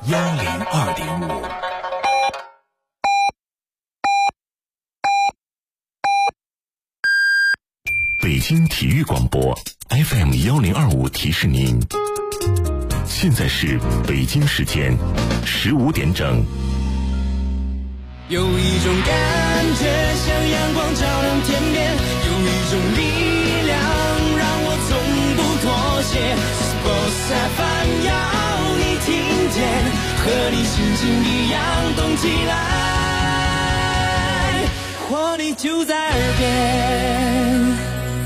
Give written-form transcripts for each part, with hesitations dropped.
102.5。北京体育广播 FM 1025提示您，现在是北京时间15点整。 有一种感觉像阳光照亮天边，有一种力量让我从不妥协。Sports FM 要你听见，和你心情一样动起来，活力就在耳边。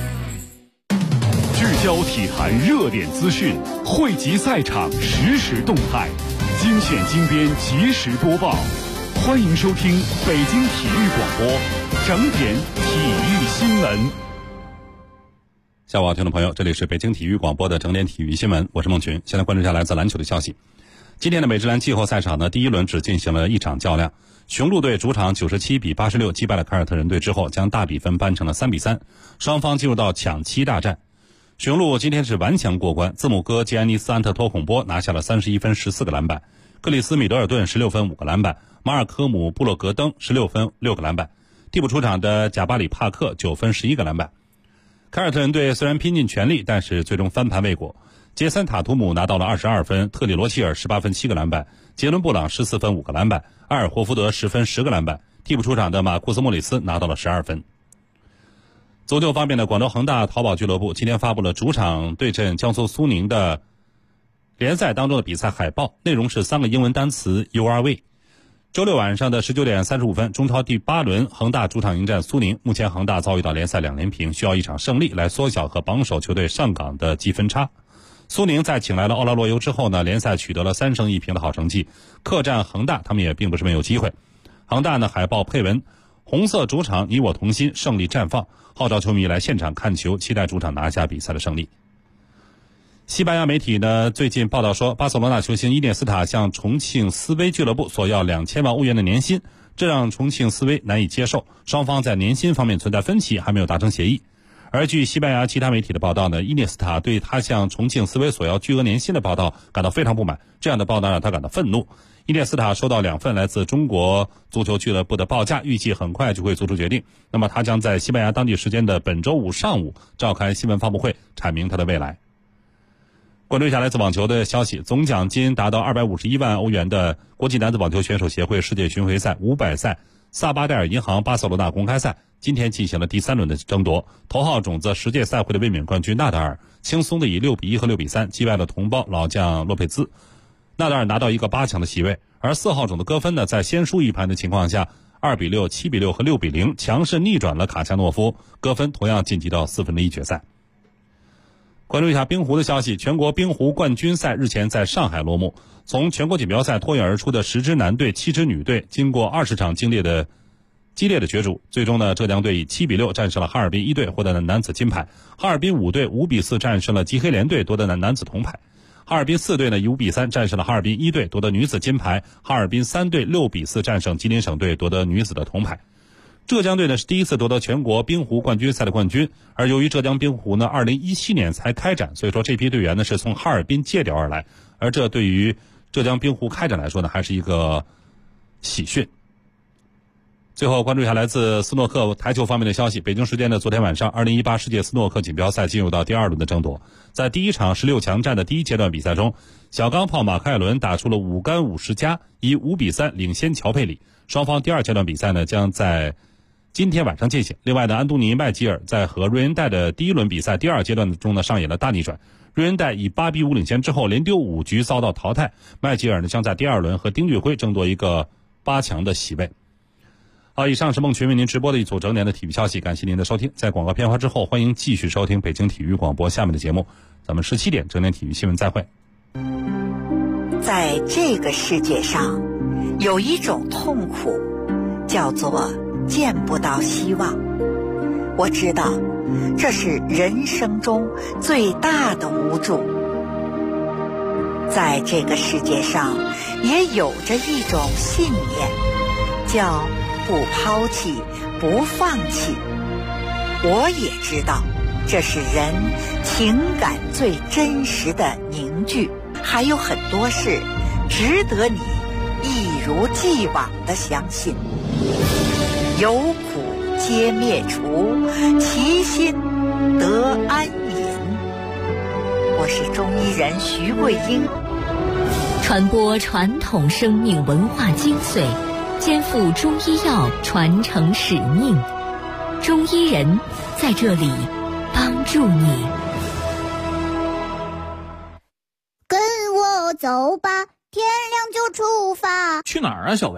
聚焦体坛热点资讯，汇集赛场实时动态，精选精编及时播报。欢迎收听北京体育广播整点体育新闻。 下午好，听众朋友，这里是北京体育广播的整点体育新闻，我是孟群。先来关注一下来自篮球的消息。今天的美职篮季后赛场呢，第一轮只进行了一场较量，雄鹿队主场97-86击败了凯尔特人队之后，将大比分扳成了3-3，双方进入到抢七大战。雄鹿今天是顽强过关，字母哥吉安尼斯·安特托孔波拿下了31分14个篮板，克里斯·米德尔顿16分5个篮板，马尔科姆·布洛格登16分6个篮板，替补出场的贾巴里·帕克9分11个篮板。凯尔特人队虽然拼尽全力，但是最终翻盘未果。杰森·塔图姆拿到了22分，特里罗希尔18分7个篮板，杰伦·布朗14分5个篮板，埃尔霍福德10分10个篮板，替补出场的马库斯·莫里斯拿到了12分。足球方面的广州恒大淘宝俱乐部今天发布了主场对阵江苏苏宁的联赛当中的比赛海报，内容是3个英文单词 You are we。 周六晚上的19点35分，中超第8轮恒大主场迎战苏宁。目前恒大遭遇到联赛2连平，需要一场胜利来缩小和榜首球队上港的积分差。苏宁在请来了奥拉洛尤之后呢，联赛取得了3胜1平的好成绩，客战恒大他们也并不是没有机会。恒大呢海报配文红色主场你我同心，胜利绽放，号召球迷来现场看球，期待主场拿下比赛的胜利。西班牙媒体呢最近报道说，巴塞罗那球星伊涅斯塔向重庆斯威俱乐部索要2000万欧元的年薪，这让重庆斯威难以接受，双方在年薪方面存在分歧，还没有达成协议。而据西班牙其他媒体的报道呢，伊涅斯塔对他向重庆斯威索要巨额年薪的报道感到非常不满，这样的报道让他感到愤怒。伊涅斯塔收到2份来自中国足球俱乐部的报价，预计很快就会做出决定。那么他将在西班牙当地时间的本周五上午召开新闻发布会，阐明他的未来。关注一下来自网球的消息，总奖金达到251万欧元的国际男子网球选手协会世界巡回赛500赛萨巴戴尔银行巴塞罗那公开赛今天进行了第3轮的争夺。头号种子10届赛会的卫冕冠军纳达尔轻松的以6-1和6-3击败了同胞老将洛佩兹，纳达尔拿到一个8强的席位。而4号种的戈芬呢，在先输一盘的情况下2-6、7-6和6-0强势逆转了卡恰诺夫，戈芬同样晋级到4分之一决赛。关注一下冰壶的消息，全国冰壶冠军赛日前在上海落幕。从全国锦标赛脱颖而出的10支男队、7支女队，经过20场激烈的角逐，最终呢，浙江队以7-6战胜了哈尔滨1队，获得了男子金牌。哈尔滨5队5-4战胜了吉黑联队，夺得男子铜牌。哈尔滨4队呢以5-3战胜了哈尔滨1队，夺得女子金牌。哈尔滨3队6-4战胜吉林省队，夺得女子的铜牌。浙江队呢是第一次夺得全国冰壶冠军赛的冠军，而由于浙江冰壶呢2017年才开展，所以说这批队员呢是从哈尔滨借调而来，而这对于浙江冰壶开展来说呢还是一个喜讯。最后关注一下来自斯诺克台球方面的消息，北京时间的昨天晚上2018世界斯诺克锦标赛进入到第2轮的争夺。在第一场16强战的第一阶段比赛中，小钢炮马凯伦打出了5杆50加，以5-3领先乔佩里。双方第2阶段比赛呢将在今天晚上进行。另外呢，安东尼麦吉尔在和瑞恩戴的第1轮比赛第2阶段中呢上演了大逆转，瑞恩戴以8-5领先之后连丢5局遭到淘汰，麦吉尔呢将在第2轮和丁俊晖争夺一个8强的席位。好，以上是孟群为您直播的一组整点的体育消息，感谢您的收听。在广告片花之后，欢迎继续收听北京体育广播下面的节目，咱们17点整点体育新闻再会。 在这个世界上，有一种痛苦，叫做见不到希望。我知道，这是人生中最大的无助。在这个世界上，也有着一种信念，叫不抛弃，不放弃。我也知道，这是人情感最真实的凝聚。还有很多事， 值得你一如既往的相信。有苦皆灭除，其心得安隐。我是中医人徐桂英， 传播传统生命文化精髓，肩负中医药传承使命。中医人在这里帮助你。 跟我走吧，天亮就出发。 去哪儿啊，小薇？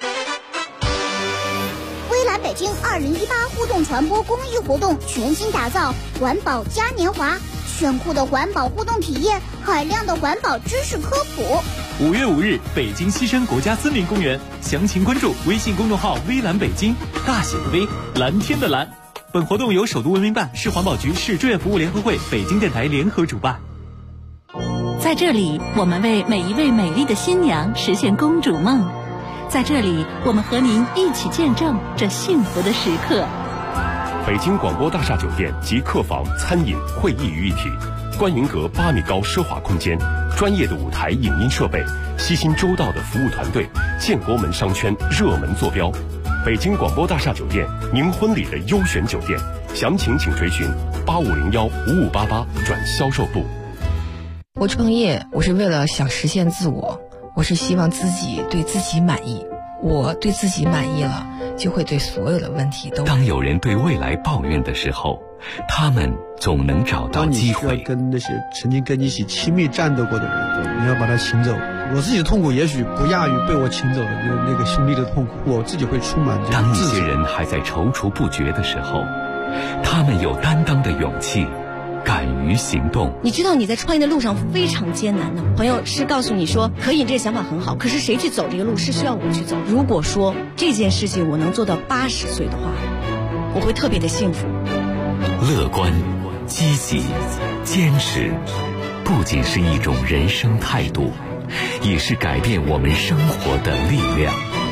微蓝北京2018互动传播公益活动全新打造环保嘉年华，炫酷的环保互动体验，海量的环保知识科普。 5月5日，北京西山国家森林公园，详情关注微信公众号微蓝北京，大写的微，蓝天的蓝。本活动由首都文明办、市环保局、市志愿服务联合会、北京电台联合主办。 在这里，我们为每一位美丽的新娘实现公主梦。在这里，我们和您一起见证这幸福的时刻。 北京广播大厦酒店集客房、餐饮、会议于一体，观云阁8米高奢华空间，专业的舞台影音设备，悉心周到的服务团队，建国门商圈热门坐标。北京广播大厦酒店，您婚礼的优选酒店，详情请垂询8501-5588转销售部。 我创业，我是为了想实现自我，我是希望自己对自己满意。我对自己满意了，就会对所有的问题都。 当有人对未来抱怨的时候，他们总能找到机会。 当你需要跟那些曾经跟你一起亲密战斗过的人，你要把他请走。我自己的痛苦也许不亚于被我请走的那个兄弟的痛苦，我自己会充满这当一些人还在踌躇不决的时候，他们有担当的勇气，敢于行动。 你知道你在创业的路上非常艰难的，朋友是告诉你说可以，这个想法很好，可是谁去走这个路是需要我去走。如果说这件事情我能做到80岁的话，我会特别的幸福。 乐观、积极、坚持，不仅是一种人生态度，也是改变我们生活的力量。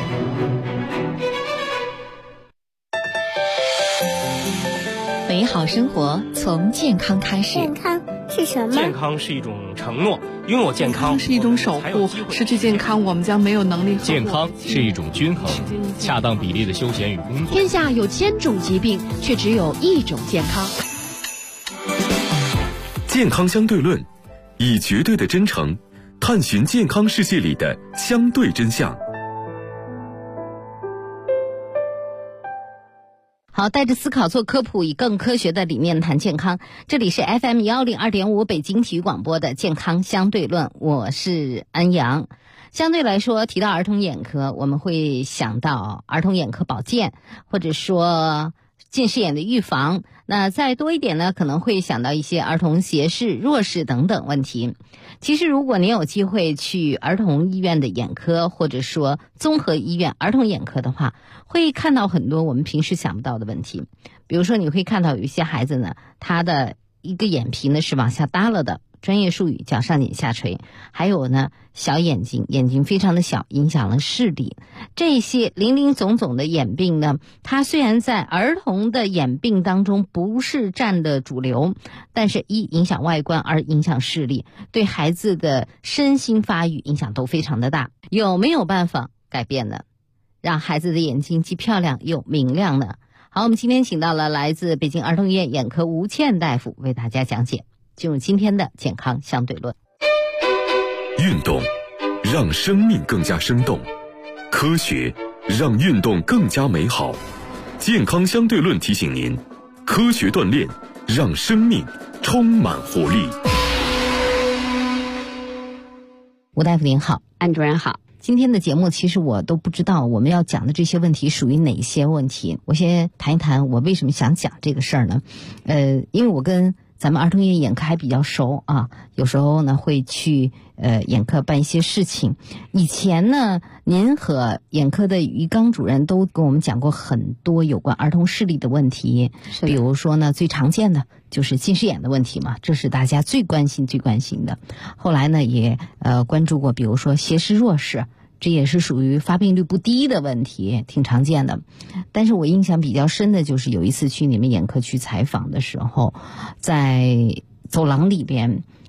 美好生活从健康开始。 健康是什么？ 健康是一种承诺，拥有健康是一种守护，失去健康我们将没有能力。 健康是一种均衡，恰当比例的休闲与工作。 天下有1000种疾病，却只有1种健康。 健康相对论，以绝对的真诚探寻健康世界里的相对真相。 好，带着思考做科普，以更科学的理念谈健康。这里是 FM 102.5北京体育广播的健康相对论，我是安阳。相对来说，提到儿童眼科，我们会想到儿童眼科保健，或者说近视眼的预防。那再多一点呢，可能会想到一些儿童斜视、弱视等等问题。其实如果您有机会去儿童医院的眼科，或者说综合医院儿童眼科的话，会看到很多我们平时想不到的问题。比如说你会看到有一些孩子呢，他的一个眼皮呢是往下耷了的，专业术语叫上睑下垂。还有呢，小眼睛非常的小，影响了视力。这些林林总总的眼病呢，它虽然在儿童的眼病当中不是占的主流，但是一影响外观，二影响视力，对孩子的身心发育影响都非常的大。有没有办法改变呢？让孩子的眼睛既漂亮又明亮呢？好，我们今天请到了来自北京儿童医院眼科吴倩大夫为大家讲解。进入今天的健康相对论。 运动让生命更加生动，科学让运动更加美好。健康相对论提醒您，科学锻炼让生命充满活力。 吴大夫您好。 安主任好。 今天的节目其实我都不知道我们要讲的这些问题属于哪些问题。我先谈一谈我为什么想讲这个事儿呢？因为我跟咱们儿童医院眼科还比较熟啊，有时候呢会去眼科办一些事情。以前呢，您和眼科的于刚主任都跟我们讲过很多有关儿童视力的问题，比如说呢，最常见的就是近视眼的问题嘛，这是大家最关心的。后来呢，也关注过，比如说斜视、弱视。这也是属于发病率不低的问题，挺常见的。但是我印象比较深的就是有一次去你们眼科去采访的时候，在走廊里边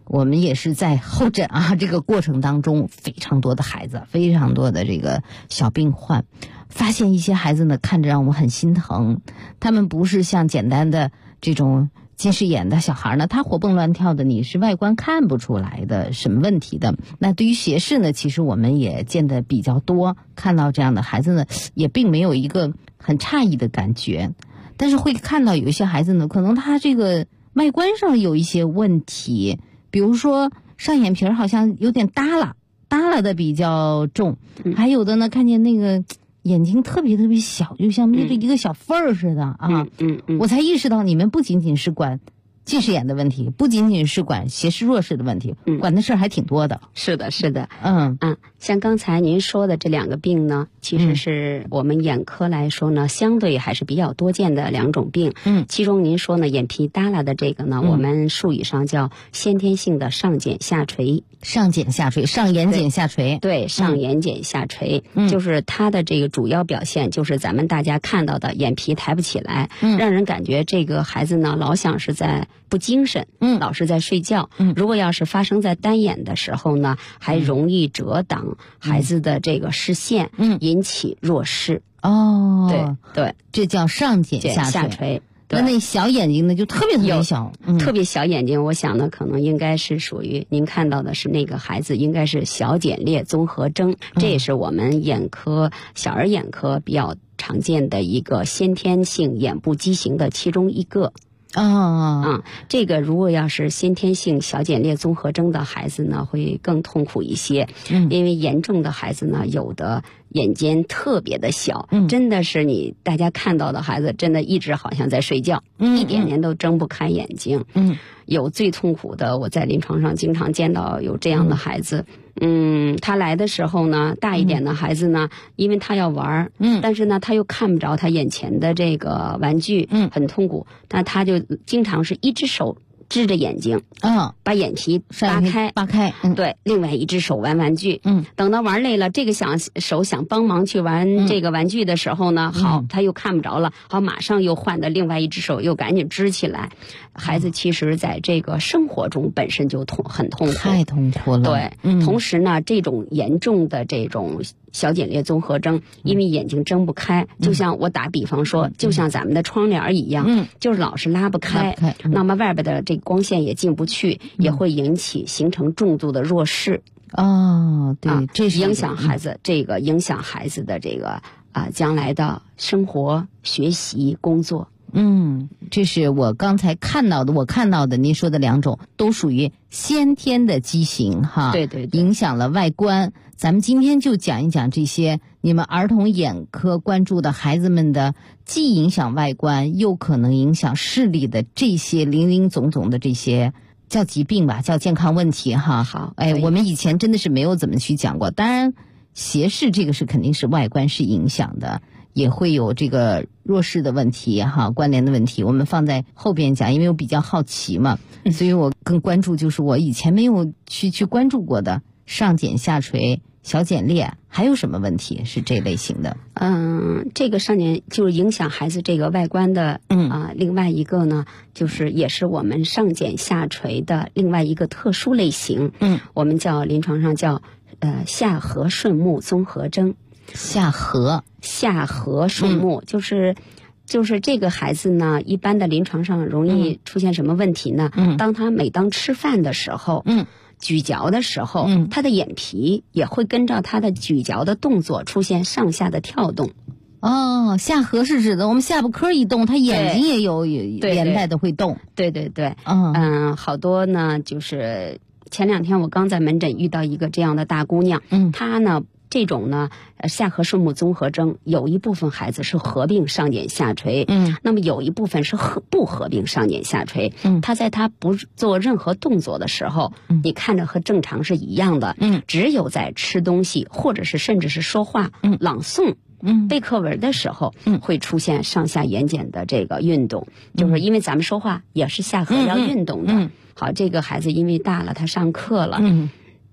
我们也是在候诊啊这个过程当中，非常多的孩子，非常多的这个小病患，发现一些孩子呢，看着让我们很心疼。他们不是像简单的这种近视眼的小孩呢，他活蹦乱跳的，你是外观看不出来的什么问题的。那对于斜视呢，其实我们也见得比较多，看到这样的孩子呢，也并没有一个很诧异的感觉。但是会看到有一些孩子呢，可能他这个外观上有一些问题，比如说上眼皮好像有点耷拉的比较重，还有的呢看见那个眼睛特别特别小，就像那个一个小缝儿似的啊。我才意识到你们不仅仅是管近视眼的问题，不仅仅是管斜视弱视的问题，管的事儿还挺多的。 是的，是的。像刚才您说的这2个病呢，其实是我们眼科来说呢，相对还是比较多见的2种病。其中您说呢，眼皮耷拉的这个呢，我们术语上叫先天性的上睑下垂。 上睑下垂，上眼睑下垂。 对，上眼睑下垂，就是它的这个主要表现就是咱们大家看到的眼皮抬不起来，让人感觉这个孩子呢老想是在不精神，老是在睡觉。如果要是发生在单眼的时候呢，还容易遮挡孩子的这个视线，引起弱视。对， 这叫上睑下垂。那小眼睛呢，就特别特别小， 特别小眼睛。我想呢，可能应该是属于您看到的是那个孩子，应该是小睑裂综合征，这也是我们眼科小儿眼科比较常见的一个先天性眼部畸形的其中一个。这个如果要是先天性小睑裂综合征的孩子呢，会更痛苦一些。因为严重的孩子呢，有的眼尖特别的小，真的是大家看到的孩子，真的一直好像在睡觉，一点点都睁不开眼睛。有最痛苦的，我在临床上经常见到有这样的孩子。他来的时候呢，大一点的孩子呢，因为他要玩，但是呢他又看不着他眼前的这个玩具，很痛苦，但他就经常是一只手支着眼睛，把眼皮扒开，对，另外一只手玩玩具，等到玩累了，这个手想帮忙去玩这个玩具的时候呢，好，他又看不着了，好，马上又换的另外一只手又赶紧支起来。孩子其实在这个生活中本身就很痛苦， 太痛苦了。 对，同时呢，这种严重的这种小睑裂综合征，因为眼睛睁不开，就像我打比方说，就像咱们的窗帘一样，就是老是拉不开，那么外边的这光线也进不去，也会引起形成重度的弱视。 对，这是影响孩子，影响孩子的这个将来的生活、学习、工作。 这是我刚才看到的，您说的2种都属于先天的畸形哈， 对， 影响了外观。咱们今天就讲一讲这些你们儿童眼科关注的孩子们的既影响外观又可能影响视力的这些林林总总的这些叫疾病吧，叫健康问题哈。 好， 我们以前真的是没有怎么去讲过。当然斜视这个是肯定是外观是影响的，也会有这个弱视的问题哈，关联的问题我们放在后边讲，因为我比较好奇嘛，所以我更关注就是我以前没有去关注过的上睑下垂、小睑裂，还有什么问题是这类型的？ 这个上睑就是影响孩子这个外观的，另外一个呢，就是也是我们上睑下垂的另外一个特殊类型，我们临床上叫下颌顺目综合征。 下颌顺目，就是这个孩子呢，一般的临床上容易出现什么问题呢？每当吃饭的时候，咀嚼的时候，他的眼皮也会跟着他的咀嚼的动作出现上下的跳动。 下颌是指的我们下巴颏一动，他眼睛也有连带的会动。 对，好多呢，就是前2天我刚在门诊遇到一个这样的大姑娘，她呢。这种呢，下颌顺目综合征有一部分孩子是合并上睑下垂，那么有一部分是不合并上睑下垂。他在他不做任何动作的时候，你看着和正常是一样的，只有在吃东西或者是甚至是说话、朗诵、背课文的时候，会出现上下眼睑的这个运动，就是因为咱们说话也是下颌要运动的。好，这个孩子因为大了，他上课了。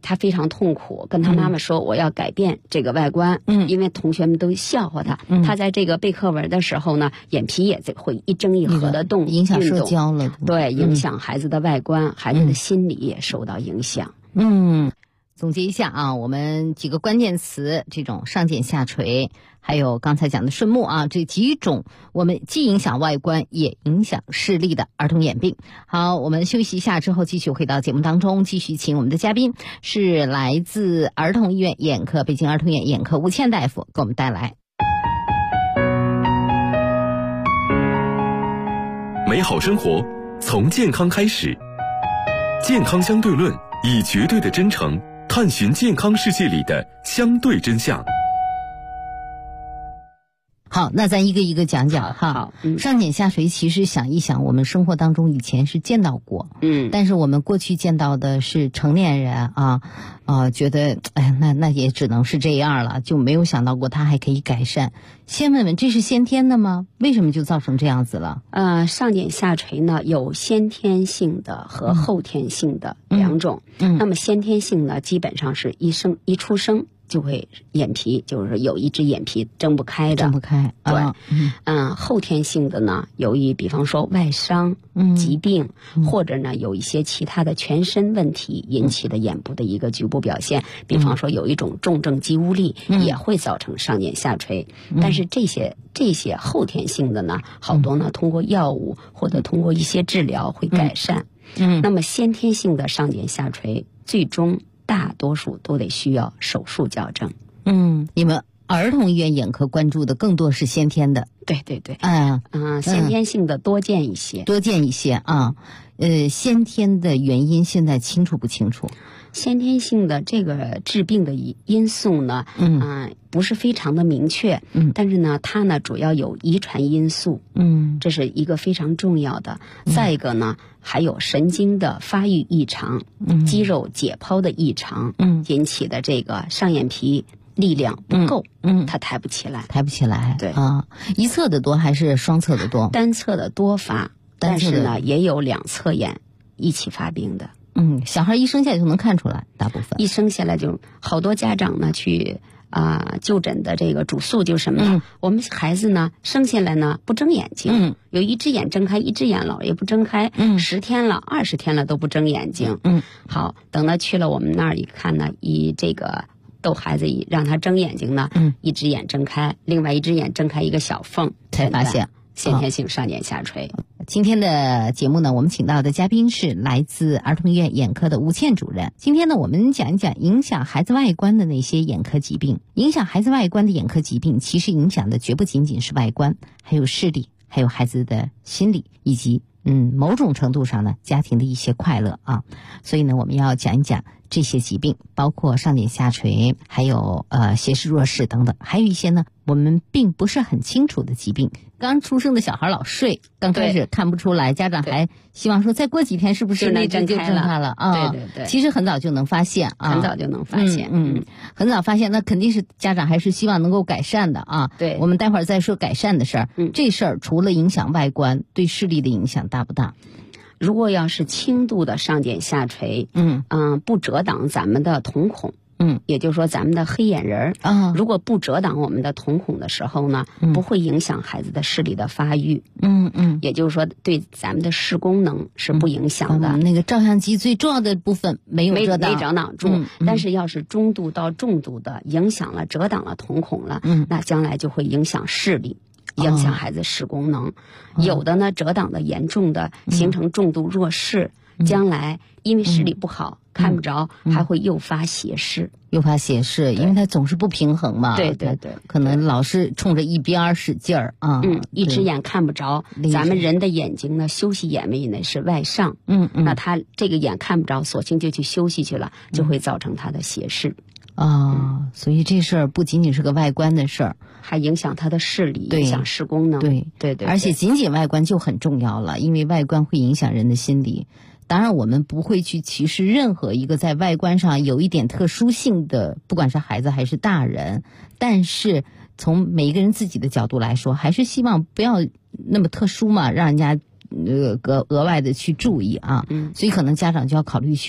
他非常痛苦，跟他妈妈说我要改变这个外观，因为同学们都笑话他，他在这个背课文的时候呢，眼皮也会一睁一合的动， 影响社交了， 对，影响孩子的外观，孩子的心理也受到影响。 总结一下啊，我们几个关键词，这种上睑下垂，还有刚才讲的顺目啊，这几种我们既影响外观也影响视力的儿童眼病。好，我们休息一下之后继续回到节目当中，继续请我们的嘉宾是来自儿童医院眼科北京儿童医院眼科吴倩大夫给我们带来。 美好生活从健康开始，健康相对论以绝对的真诚探寻健康世界里的相对真相。 好，那咱一个一个讲讲哈。上睑下垂其实想一想，我们生活当中以前是见到过，但是我们过去见到的是成年人觉得那也只能是这样了，就没有想到过它还可以改善。先问问，这是先天的吗？为什么就造成这样子了？ 上睑下垂呢，有先天性的和后天性的两种。那么先天性呢，基本上是一出生就会眼皮，就是有一只眼皮睁不开。对，后天性的呢，由于比方说外伤、疾病，或者呢有一些其他的全身问题引起的眼部的一个局部表现，比方说有一种重症肌无力，也会造成上睑下垂。但是这些后天性的呢，好多呢通过药物或者通过一些治疗会改善。那么先天性的上睑下垂，最终大多数都得需要手术矫正。 你们儿童医院眼科关注的更多是先天的。 对，先天性的多见一些啊。先天的原因现在清楚不清楚？ 先天性的这个致病的因素呢，不是非常的明确，但是呢，它呢主要有遗传因素，这是一个非常重要的。再一个呢，还有神经的发育异常，肌肉解剖的异常，引起的这个上眼皮力量不够，它抬不起来。对啊，一侧的多还是双侧的多？ 单侧的多发，但是呢，也有两侧眼一起发病的。 小孩一生下来就能看出来，大部分一生下来就好多家长呢去就诊的这个主诉就是什么呢？我们孩子呢生下来呢不睁眼睛，有一只眼睁开，一只眼老也不睁开，10天了、20天了都不睁眼睛。好，等到去了我们那儿一看呢，这个逗孩子让他睁眼睛呢，一只眼睁开，另外一只眼睁开一个小缝， 才发现先天性上睑下垂。 今天的节目呢，我们请到的嘉宾是来自儿童医院眼科的吴倩主任。今天呢，我们讲一讲影响孩子外观的那些眼科疾病。影响孩子外观的眼科疾病，其实影响的绝不仅仅是外观，还有视力，还有孩子的心理，以及某种程度上呢，家庭的一些快乐啊。所以呢，我们要讲一讲这些疾病，包括上睑下垂，还有斜视弱视等等，还有一些呢我们并不是很清楚的疾病。刚出生的小孩老睡，刚开始看不出来，家长还希望说再过几天是不是那只就睁开了啊？ 对， 其实很早就能发现啊， 很早就能发现， 很早发现，那肯定是家长还是希望能够改善的啊。 对， 我们待会儿再说改善的事儿。这事儿除了影响外观，对视力的影响大不大？ 如果要是轻度的上睑下垂，不遮挡咱们的瞳孔，也就是说咱们的黑眼仁如果不遮挡我们的瞳孔的时候呢，不会影响孩子的视力的发育，也就是说对咱们的视功能是不影响的。 那个照相机最重要的部分没遮挡住，但是要是中度到重度的影响了遮挡了瞳孔了，那将来就会影响视力。影响孩子视功能，有的呢遮挡的严重的形成重度弱视，将来因为视力不好看不着，还会诱发斜视。 因为它总是不平衡嘛。 对， 可能老是冲着一边使劲儿啊。 一只眼看不着，咱们人的眼睛呢，休息眼位呢是外上，那他这个眼看不着，索性就去休息去了，就会造成他的斜视。 所以这事儿不仅仅是个外观的事儿， 还影响他的视力，影响视功能。对， 而且仅仅外观就很重要了，因为外观会影响人的心理。当然我们不会去歧视任何一个在外观上有一点特殊性的，不管是孩子还是大人，但是从每一个人自己的角度来说，还是希望不要那么特殊嘛，让人家额外的去注意啊。所以可能家长就要考虑去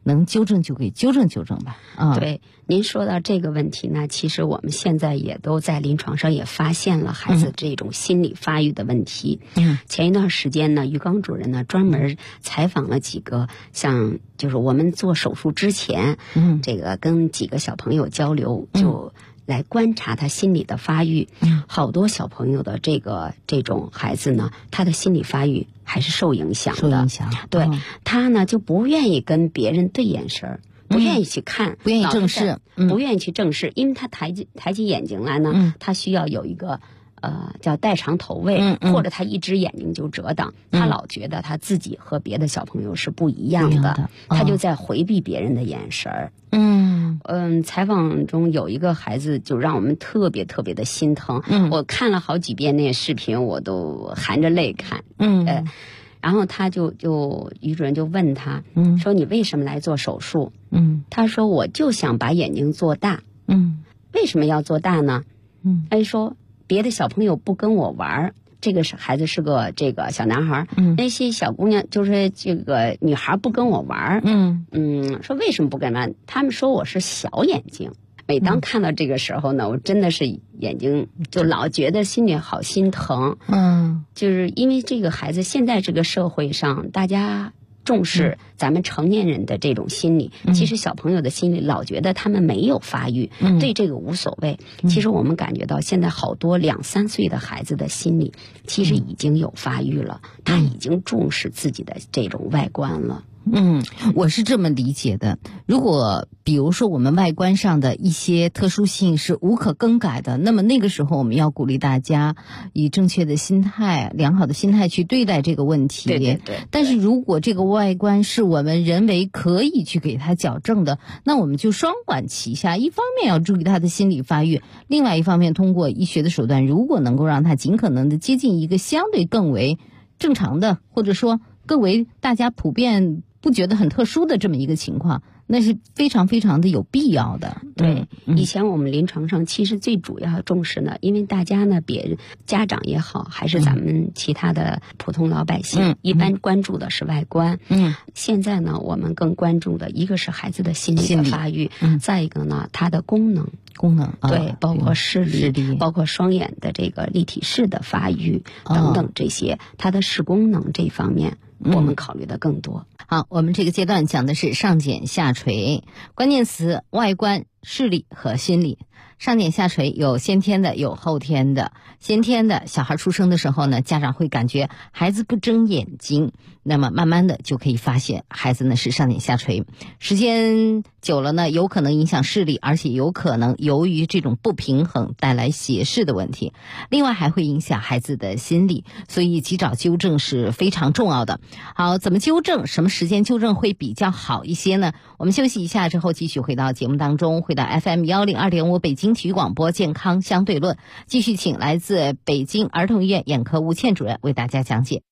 能纠正就给纠正纠正吧。 对，您说到这个问题呢，其实我们现在也都在临床上也发现了孩子这种心理发育的问题。前一段时间呢，于刚主任呢专门采访了几个，像就是我们做手术之前，这个跟几个小朋友交流，就来观察他心理的发育。好多小朋友的这种孩子呢，他的心理发育还是受影响的。对，他呢就不愿意跟别人对眼神，不愿意去看， 不愿意正视， 不愿意去正视，因为他抬起眼睛来呢，他需要有一个叫带长头位，或者他一只眼睛就遮挡，他老觉得他自己和别的小朋友是不一样的，他就在回避别人的眼神。采访中有一个孩子就让我们特别特别的心疼，我看了好几遍那个视频，我都含着泪看。然后他于主任就问他，说你为什么来做手术？他说我就想把眼睛做大。为什么要做大呢？他就说别的小朋友不跟我玩，这个孩子是个这个小男孩，那些小姑娘就是这个女孩不跟我玩，说为什么不跟玩？他们说我是小眼睛。每当看到这个时候呢，我真的是眼睛就老觉得心里好心疼。就是因为这个孩子现在这个社会上，大家重视咱们成年人的这种心理，其实小朋友的心理老觉得他们没有发育，对这个无所谓。其实我们感觉到现在好多2、3岁的孩子的心理其实已经有发育了，他已经重视自己的这种外观了。 我是这么理解的。如果比如说我们外观上的一些特殊性是无可更改的，那么那个时候我们要鼓励大家以正确的心态、良好的心态去对待这个问题。 对。 但是如果这个外观是我们人为可以去给它矫正的，那我们就双管齐下，一方面要注意他的心理发育，另外一方面通过医学的手段，如果能够让他尽可能的接近一个相对更为正常的，或者说更为大家普遍不觉得很特殊的这么一个情况，那是非常非常的有必要的。 对，以前我们临床上其实最主要重视呢，因为大家呢，别人家长也好，还是咱们其他的普通老百姓，一般关注的是外观。现在呢，我们更关注的一个是孩子的心理的发育，再一个呢，他的功能，对，包括视力，包括双眼的这个立体视的发育等等这些，他的视功能这方面。我们考虑的更多。 好，我们这个阶段讲的是上睑下垂，关键词外观、视力和心理。上睑下垂有先天的，有后天的。先天的小孩出生的时候呢，家长会感觉孩子不睁眼睛，那么慢慢的就可以发现孩子呢是上睑下垂。时间久了呢，有可能影响视力，而且有可能由于这种不平衡带来斜视的问题。另外还会影响孩子的心理，所以及早纠正是非常重要的。好，怎么纠正？什么时间纠正会比较好一些呢？我们休息一下之后继续回到节目当中，回到 FM102.5 北京体育广播健康相对论，继续请来自北京儿童医院眼科吴倩主任为大家讲解。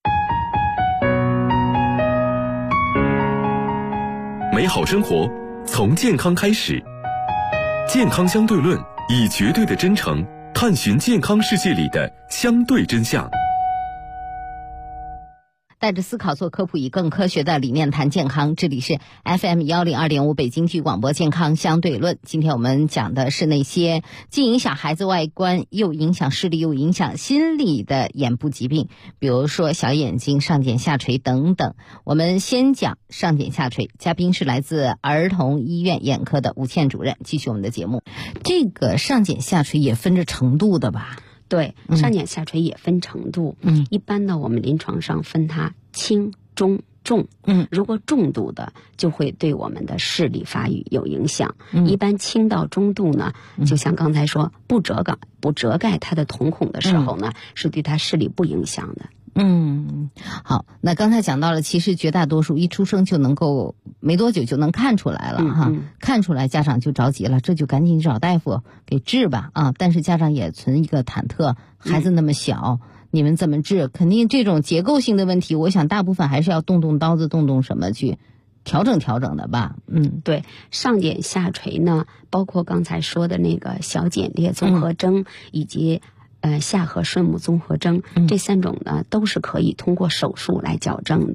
美好生活从健康开始，健康相对论以绝对的真诚探寻健康世界里的相对真相。 带着思考做科普，以更科学的理念谈健康。这里是 FM102.5 北京体育广播健康相对论。今天我们讲的是那些既影响孩子外观，又影响视力，又影响心理的眼部疾病，比如说小眼睛、上睑下垂等等。我们先讲上睑下垂，嘉宾是来自儿童医院眼科的吴倩主任。继续我们的节目。这个上睑下垂也分着程度的吧？ 对，上睑下垂也分程度。一般呢，我们临床上分它轻、中、重。如果重度的，就会对我们的视力发育有影响。一般轻到中度呢，就像刚才说，不遮盖它的瞳孔的时候呢，是对它视力不影响的。 好，那刚才讲到了，其实绝大多数一出生就能够没多久就能看出来了哈，看出来家长就着急了，这就赶紧找大夫给治吧啊！但是家长也存一个忐忑，孩子那么小，你们怎么治？肯定这种结构性的问题，我想大部分还是要动刀子，动什么去调整的吧。 对，上睑下垂呢，包括刚才说的那个小睑裂综合征，以及下颌顺目综合征，这3种呢都是可以通过手术来矫正的。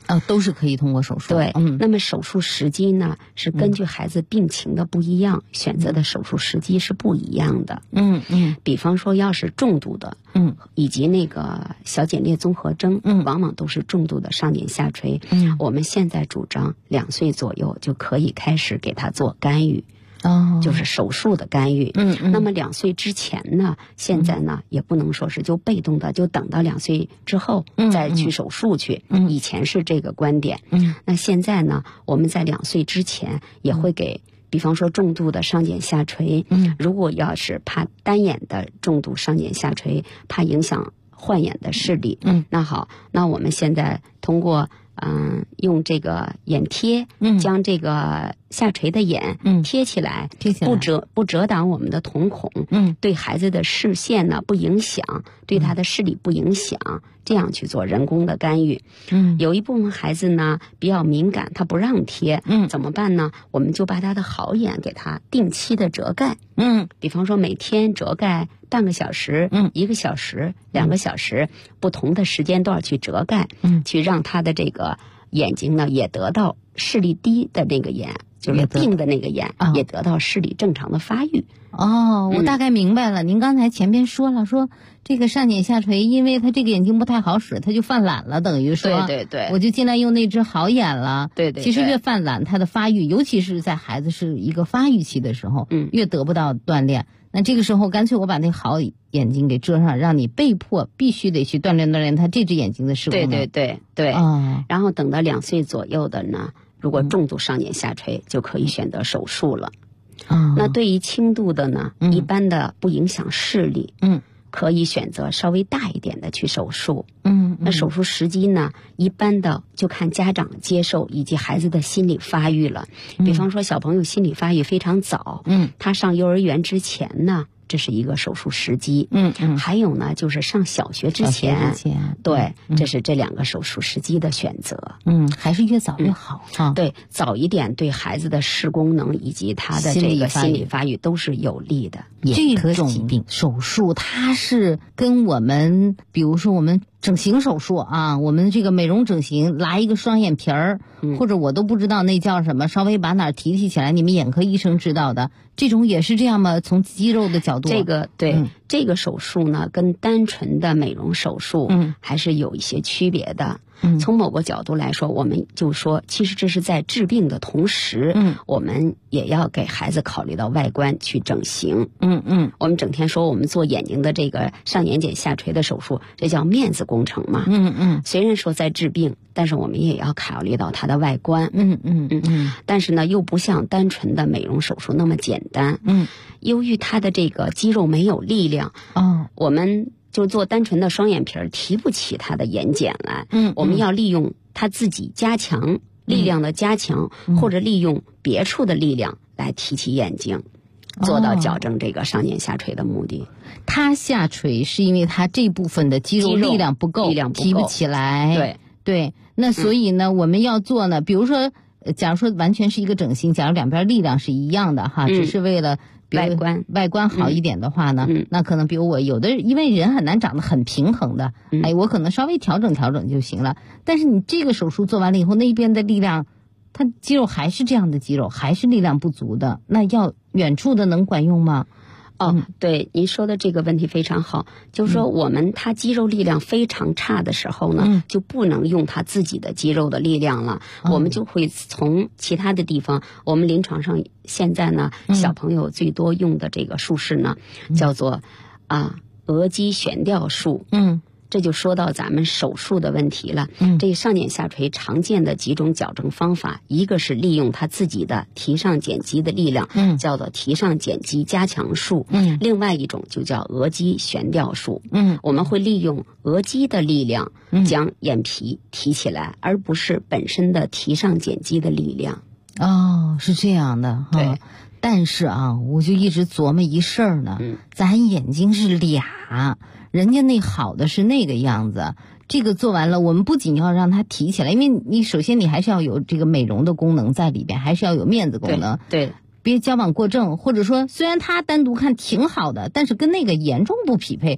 都是可以通过手术。 对，那么手术时机呢，是根据孩子病情的不一样，选择的手术时机是不一样的。比方说要是重度的，以及那个小睑裂综合征，往往都是重度的上睑下垂。我们现在主张2岁左右就可以开始给他做干预。就是手术的干预。那么2岁之前呢，现在呢也不能说是就被动的，就等到2岁之后再去手术去。以前是这个观点。那现在呢，我们在2岁之前也会给，比方说重度的上睑下垂，如果要是怕单眼的重度上睑下垂，怕影响换眼的视力，那好，那我们现在通过用这个眼贴，将这个下垂的眼贴起来，不遮挡我们的瞳孔，对孩子的视线呢不影响，对他的视力不影响，这样去做人工的干预。有一部分孩子呢比较敏感，他不让贴，怎么办呢？我们就把他的好眼给他定期的遮盖，比方说每天遮盖半个小时、1个小时、2个小时，不同的时间段去遮盖，去让他的这个眼睛呢也得到视力低的那个眼，就是病的那个眼，也得到视力正常的发育。 我大概明白了。您刚才前边说了，说这个上睑下垂，因为他这个眼睛不太好使，他就犯懒了，等于说， 对， 我就尽量用那只好眼了。 对， 其实越犯懒，他的发育，尤其是在孩子是一个发育期的时候，越得不到锻炼。那这个时候，干脆我把那好眼睛给遮上，让你被迫必须得去锻炼他这只眼睛的视功能。 对。然后等到2岁左右的呢，如果重度上睑下垂，就可以选择手术了。那对于轻度的呢，一般的不影响视力，可以选择稍微大一点的去手术。那手术时机呢，一般的就看家长接受以及孩子的心理发育了。比方说小朋友心理发育非常早，他上幼儿园之前呢，这是一个手术时机。还有呢，就是上小学之前，对，这是这2个手术时机的选择。 还是越早越好。 对，早一点对孩子的视功能以及他的这个心理发育都是有利的。 这种疾病手术，它是跟我们，比如说我们整形手术啊，我们这个美容整形拉一个双眼皮儿，或者我都不知道那叫什么，稍微把哪儿提起来，你们眼科医生知道的，这种也是这样吗？从肌肉的角度， 这个手术呢，跟单纯的美容手术还是有一些区别的。从某个角度来说，我们就说，其实这是在治病的同时，我们也要给孩子考虑到外观去整形。我们整天说我们做眼睛的这个上眼睑下垂的手术，这叫面子工程嘛。虽然说在治病，但是我们也要考虑到它的外观。但是呢，又不像单纯的美容手术那么简单。由于它的这个肌肉没有力量，我们就做单纯的双眼皮儿提不起他的眼睑来。我们要利用他自己加强力量的加强，或者利用别处的力量来提起眼睛，做到矫正这个上睑下垂的目的。 他下垂是因为他这部分的肌肉力量不够，提不起来。对，那所以呢，我们要做呢，比如说，假如说完全是一个整形，假如两边力量是一样的哈，只是为了外观好一点的话呢，那可能比如我有的，因为人很难长得很平衡的，我可能稍微调整就行了。但是你这个手术做完了以后，那一边的力量，它肌肉还是这样的肌肉，还是力量不足的，那要远处的能管用吗？ 对，您说的这个问题非常好，就是说他肌肉力量非常差的时候呢，就不能用他自己的肌肉的力量了，我们就会从其他的地方，我们临床上现在呢，小朋友最多用的这个术式呢，叫做额肌悬吊术。这就说到咱们手术的问题了。这上睑下垂常见的几种矫正方法，一个是利用他自己的提上睑肌的力量，叫做提上睑肌加强术。另外一种就叫额肌悬吊术。我们会利用额肌的力量将眼皮提起来，而不是本身的提上睑肌的力量。 是这样的。对。但是我就一直琢磨一事儿呢，咱眼睛是俩，人家那好的是那个样子，这个做完了，我们不仅要让它提起来，因为你首先你还是要有这个美容的功能在里边，还是要有面子功能。 对， 别矫枉过正，或者说虽然它单独看挺好的，但是跟那个严重不匹配，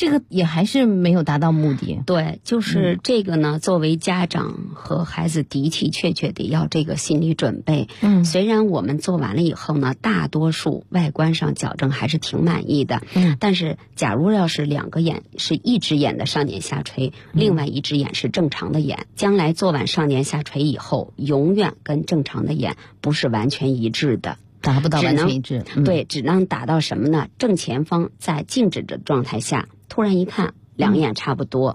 这个也还是没有达到目的。 对，就是这个呢，作为家长和孩子的确得要这个心理准备。虽然我们做完了以后呢，大多数外观上矫正还是挺满意的。但是假如要是2个眼是一只眼的上睑下垂，另外一只眼是正常的眼，将来做完上睑下垂以后，永远跟正常的眼不是完全一致的。 达不到完全一致。 对，只能达到什么呢？正前方在静止的状态下，突然一看2眼差不多。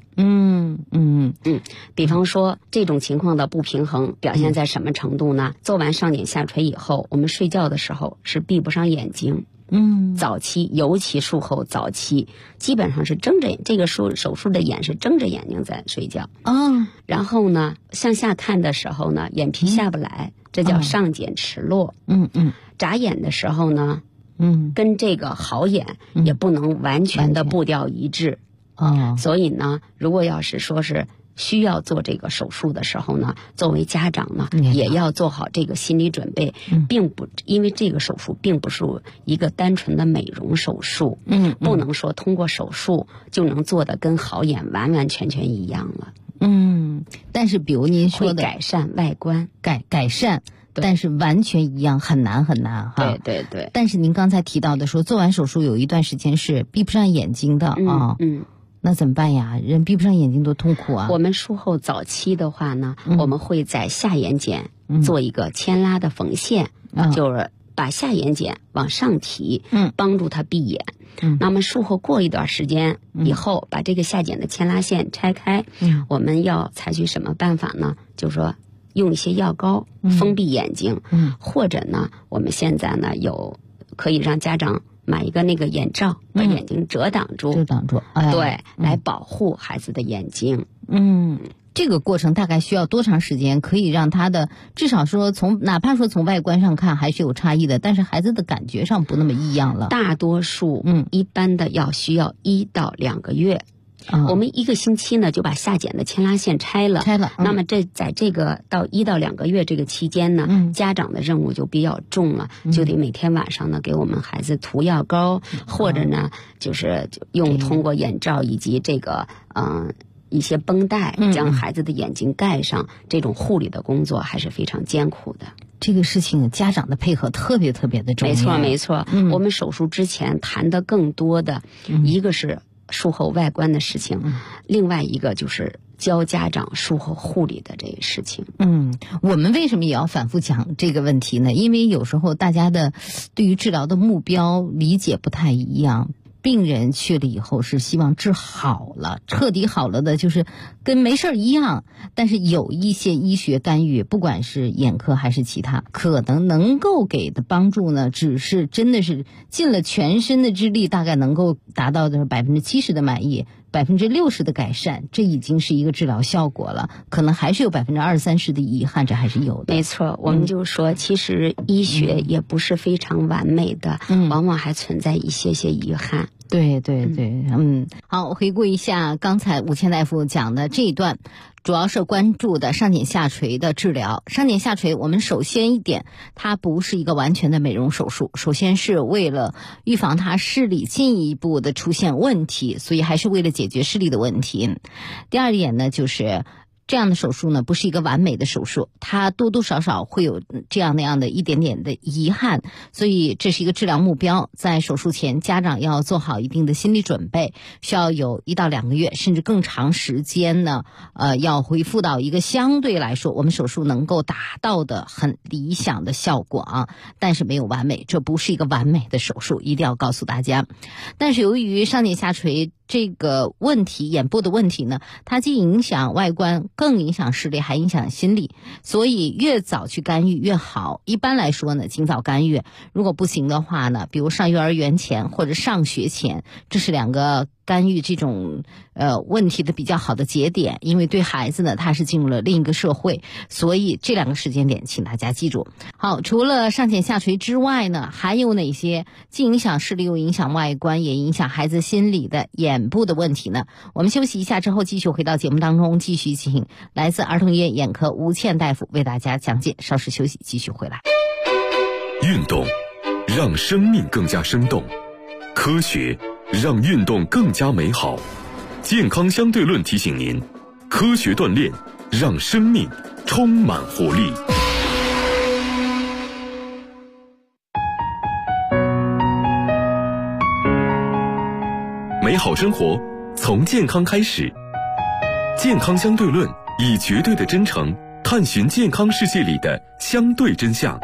比方说这种情况的不平衡表现在什么程度呢？做完上睑下垂以后，我们睡觉的时候是闭不上眼睛。早期，尤其术后早期，基本上是睁着眼，这个手术的眼是睁着眼睛在睡觉。然后呢，向下看的时候呢，眼皮下不来，这叫上睑迟落。眨眼的时候呢，跟这个好眼也不能完全的步调一致。所以呢，如果要是说是需要做这个手术的时候呢，作为家长呢，也要做好这个心理准备，因为这个手术并不是一个单纯的美容手术，不能说通过手术就能做得跟好眼完完全全一样了。 但是比如您说的会改善外观， 改善。但是完全一样很难哈。 对。 但是您刚才提到的说，做完手术有一段时间是闭不上眼睛的那怎么办呀？人闭不上眼睛多痛苦啊！ 我们术后早期的话呢，我们会在下眼睑做一个牵拉的缝线，就是把下眼睑往上提，帮助他闭眼。那么术后过一段时间以后，把这个下睑的牵拉线拆开，我们要采取什么办法呢？就是说用一些药膏封闭眼睛，或者呢，我们现在呢可以让家长买一个那个眼罩，把眼睛遮挡住，对，来保护孩子的眼睛。 这个过程大概需要多长时间，可以让他的至少说哪怕说从外观上看还是有差异的，但是孩子的感觉上不那么异样了。 大多数一般的需要1到2个月。我们1个星期呢就把下睑的牵拉线拆了。那么在这个到1到2个月这个期间呢，家长的任务就比较重了，就得每天晚上呢给我们孩子涂药膏，或者呢就是通过眼罩以及这个一些绷带将孩子的眼睛盖上，这种护理的工作还是非常艰苦的。 这个事情家长的配合特别特别的重要。 没错。我们手术之前谈的更多的一个是术后外观的事情，另外一个就是教家长术后护理的这个事情。 我们为什么也要反复讲这个问题呢？因为有时候大家的对于治疗的目标理解不太一样。病人去了以后是希望治好了，彻底好了的，就是跟没事一样。但是有一些医学干预，不管是眼科还是其他，可能够给的帮助呢，只是真的是尽了全身的之力，大概能够达到的70%的满意，60%的改善，这已经是一个治疗效果了。可能还是有20-30%的遗憾，这还是有的。 没错，我们就说，其实医学也不是非常完美的，往往还存在一些遗憾。 对，好，回顾一下刚才吴谦大夫讲的这一段，主要是关注的上睑下垂的治疗。上睑下垂，我们首先一点，它不是一个完全的美容手术，首先是为了预防它视力进一步的出现问题，所以还是为了解决视力的问题。第二点呢，就是这样的手术呢，不是一个完美的手术，它多多少少会有这样那样的一点点的遗憾，所以这是一个治疗目标。在手术前，家长要做好一定的心理准备，需要有1到2个月，甚至更长时间呢，要恢复到一个相对来说我们手术能够达到的很理想的效果啊，但是没有完美，这不是一个完美的手术，一定要告诉大家。但是由于上睑下垂这个问题，眼部的问题呢，它既影响外观，更影响视力，还影响心理，所以越早去干预越好。一般来说呢，尽早干预，如果不行的话呢，比如上幼儿园前或者上学前，这是2个干预这种问题的比较好的节点，因为对孩子呢，他是进入了另一个社会，所以这2个时间点请大家记住。好，除了上睑下垂之外呢，还有哪些既影响视力又影响外观，也影响孩子心理的眼部的问题呢？我们休息一下之后继续回到节目当中，继续请来自儿童医院眼科吴倩大夫为大家讲解。稍事休息，继续回来。 运动让生命更加生动，科学让运动更加美好。健康相对论提醒您，科学锻炼让生命充满活力。美好生活从健康开始。健康相对论以绝对的真诚探寻健康世界里的相对真相。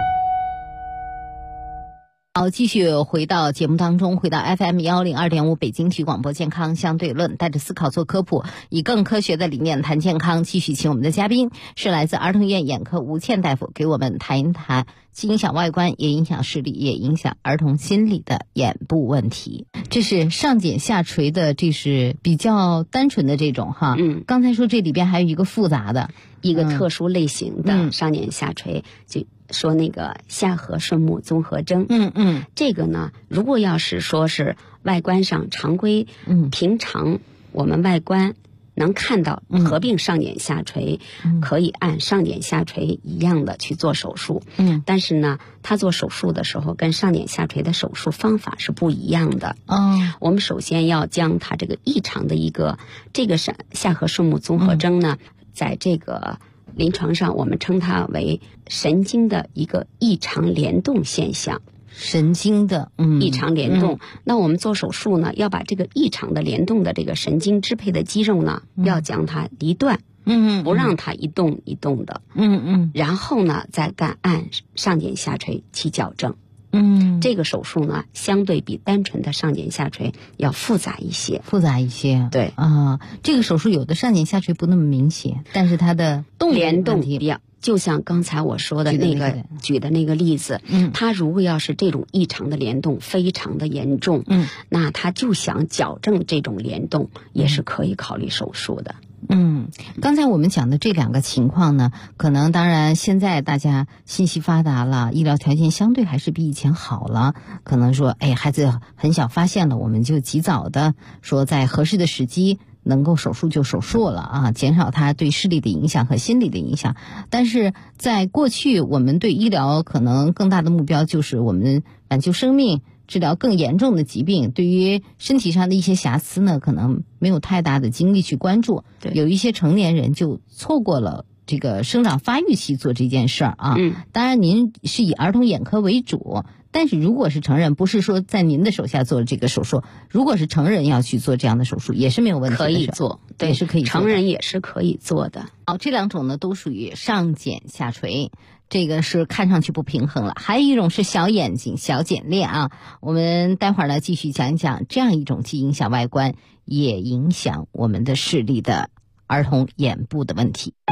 好，继续回到节目当中，回到 FM102.5 北京体育广播健康相对论，带着思考做科普，以更科学的理念谈健康。继续请我们的嘉宾是来自儿童医院眼科吴倩大夫，给我们谈一谈既影响外观，也影响视力，也影响儿童心理的眼部问题。这是上睑下垂的，这是比较单纯的这种哈。刚才说这里边还有一个复杂的一个特殊类型的上睑下垂，就说那个下颌顺目综合征。这个呢，如果要是说是外观上常规，平常我们外观能看到合并上睑下垂，可以按上睑下垂一样的去做手术。但是呢，他做手术的时候跟上睑下垂的手术方法是不一样的。我们首先要将他这个异常的一个这个下颌顺目综合征呢，在这个临床上我们称它为神经的一个异常联动现象。 神经的异常联动，那我们做手术呢，要把这个异常的联动的这个神经支配的肌肉呢，要将它离断，不让它一动一动的，然后呢，再按上睑下垂去矫正。这个手术呢，相对比单纯的上睑下垂要复杂一些。对啊，这个手术有的上睑下垂不那么明显，但是它的联动比较。就像刚才我说的那个举的那个例子，他如果要是这种异常的联动非常的严重，那他就想矫正这种联动，也是可以考虑手术的。 刚才我们讲的这两个情况呢，可能当然现在大家信息发达了，医疗条件相对还是比以前好了，可能说孩子很小发现了，我们就及早的说在合适的时机能够手术就手术了啊，减少他对视力的影响和心理的影响。但是在过去，我们对医疗可能更大的目标就是我们挽救生命，治疗更严重的疾病。对于身体上的一些瑕疵呢，可能没有太大的精力去关注。有一些成年人就错过了这个生长发育期做这件事儿啊。当然您是以儿童眼科为主，但是如果是成人，不是说在您的手下做这个手术，如果是成人要去做这样的手术，也是没有问题的， 可以做，对， 也是可以做的， 成人也是可以做的。 好，这两种呢都属于上睑下垂，这个是看上去不平衡了。还有一种是小眼睛、小睑裂啊，我们待会儿呢继续讲一讲这样一种既影响外观也影响我们的视力的儿童眼部的问题。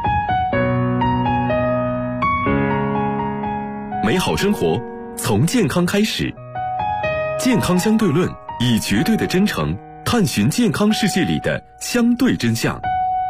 美好生活从健康开始。健康相对论以绝对的真诚探寻健康世界里的相对真相。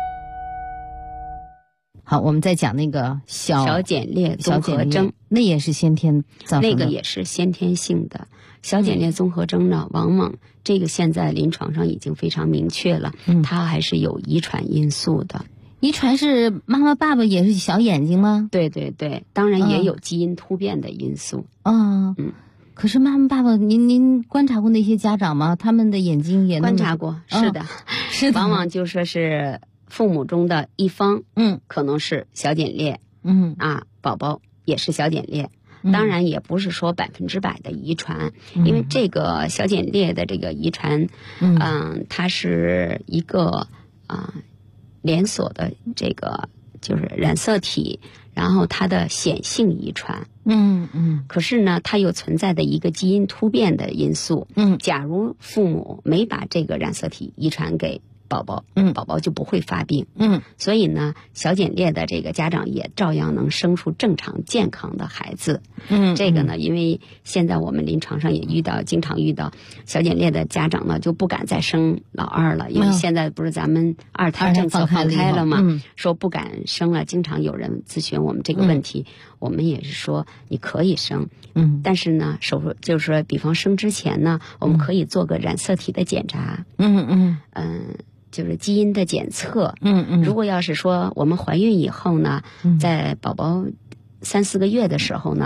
好，我们再讲那个小睑裂综合征， 那也是先天造成的， 那个也是先天性的。小睑裂综合征呢，往往这个现在临床上已经非常明确了，它还是有遗传因素的。 遗传是妈妈爸爸也是小眼睛吗？ 对对对，当然也有基因突变的因素。 可是妈妈爸爸，您观察过那些家长吗？他们的眼睛也观察过，是的， 是的， 往往就说是父母中的一方，可能是小睑裂，宝宝也是小睑裂。当然也不是说100%的遗传，因为这个小睑裂的这个遗传，它是一个连锁的这个就是染色体，然后它的显性遗传，可是呢，它又存在的一个基因突变的因素，假如父母没把这个染色体遗传给宝宝，宝宝就不会发病，所以呢，小睑裂的这个家长也照样能生出正常健康的孩子，这个呢，因为现在我们临床上也经常遇到小睑裂的家长呢就不敢再生老二了，因为现在不是咱们二胎政策放开了嘛，说不敢生了，经常有人咨询我们这个问题，我们也是说你可以生，但是呢，手术就是说，比方生之前呢，我们可以做个染色体的检查，就是基因的检测，如果要是说我们怀孕以后呢，在宝宝3-4个月的时候呢，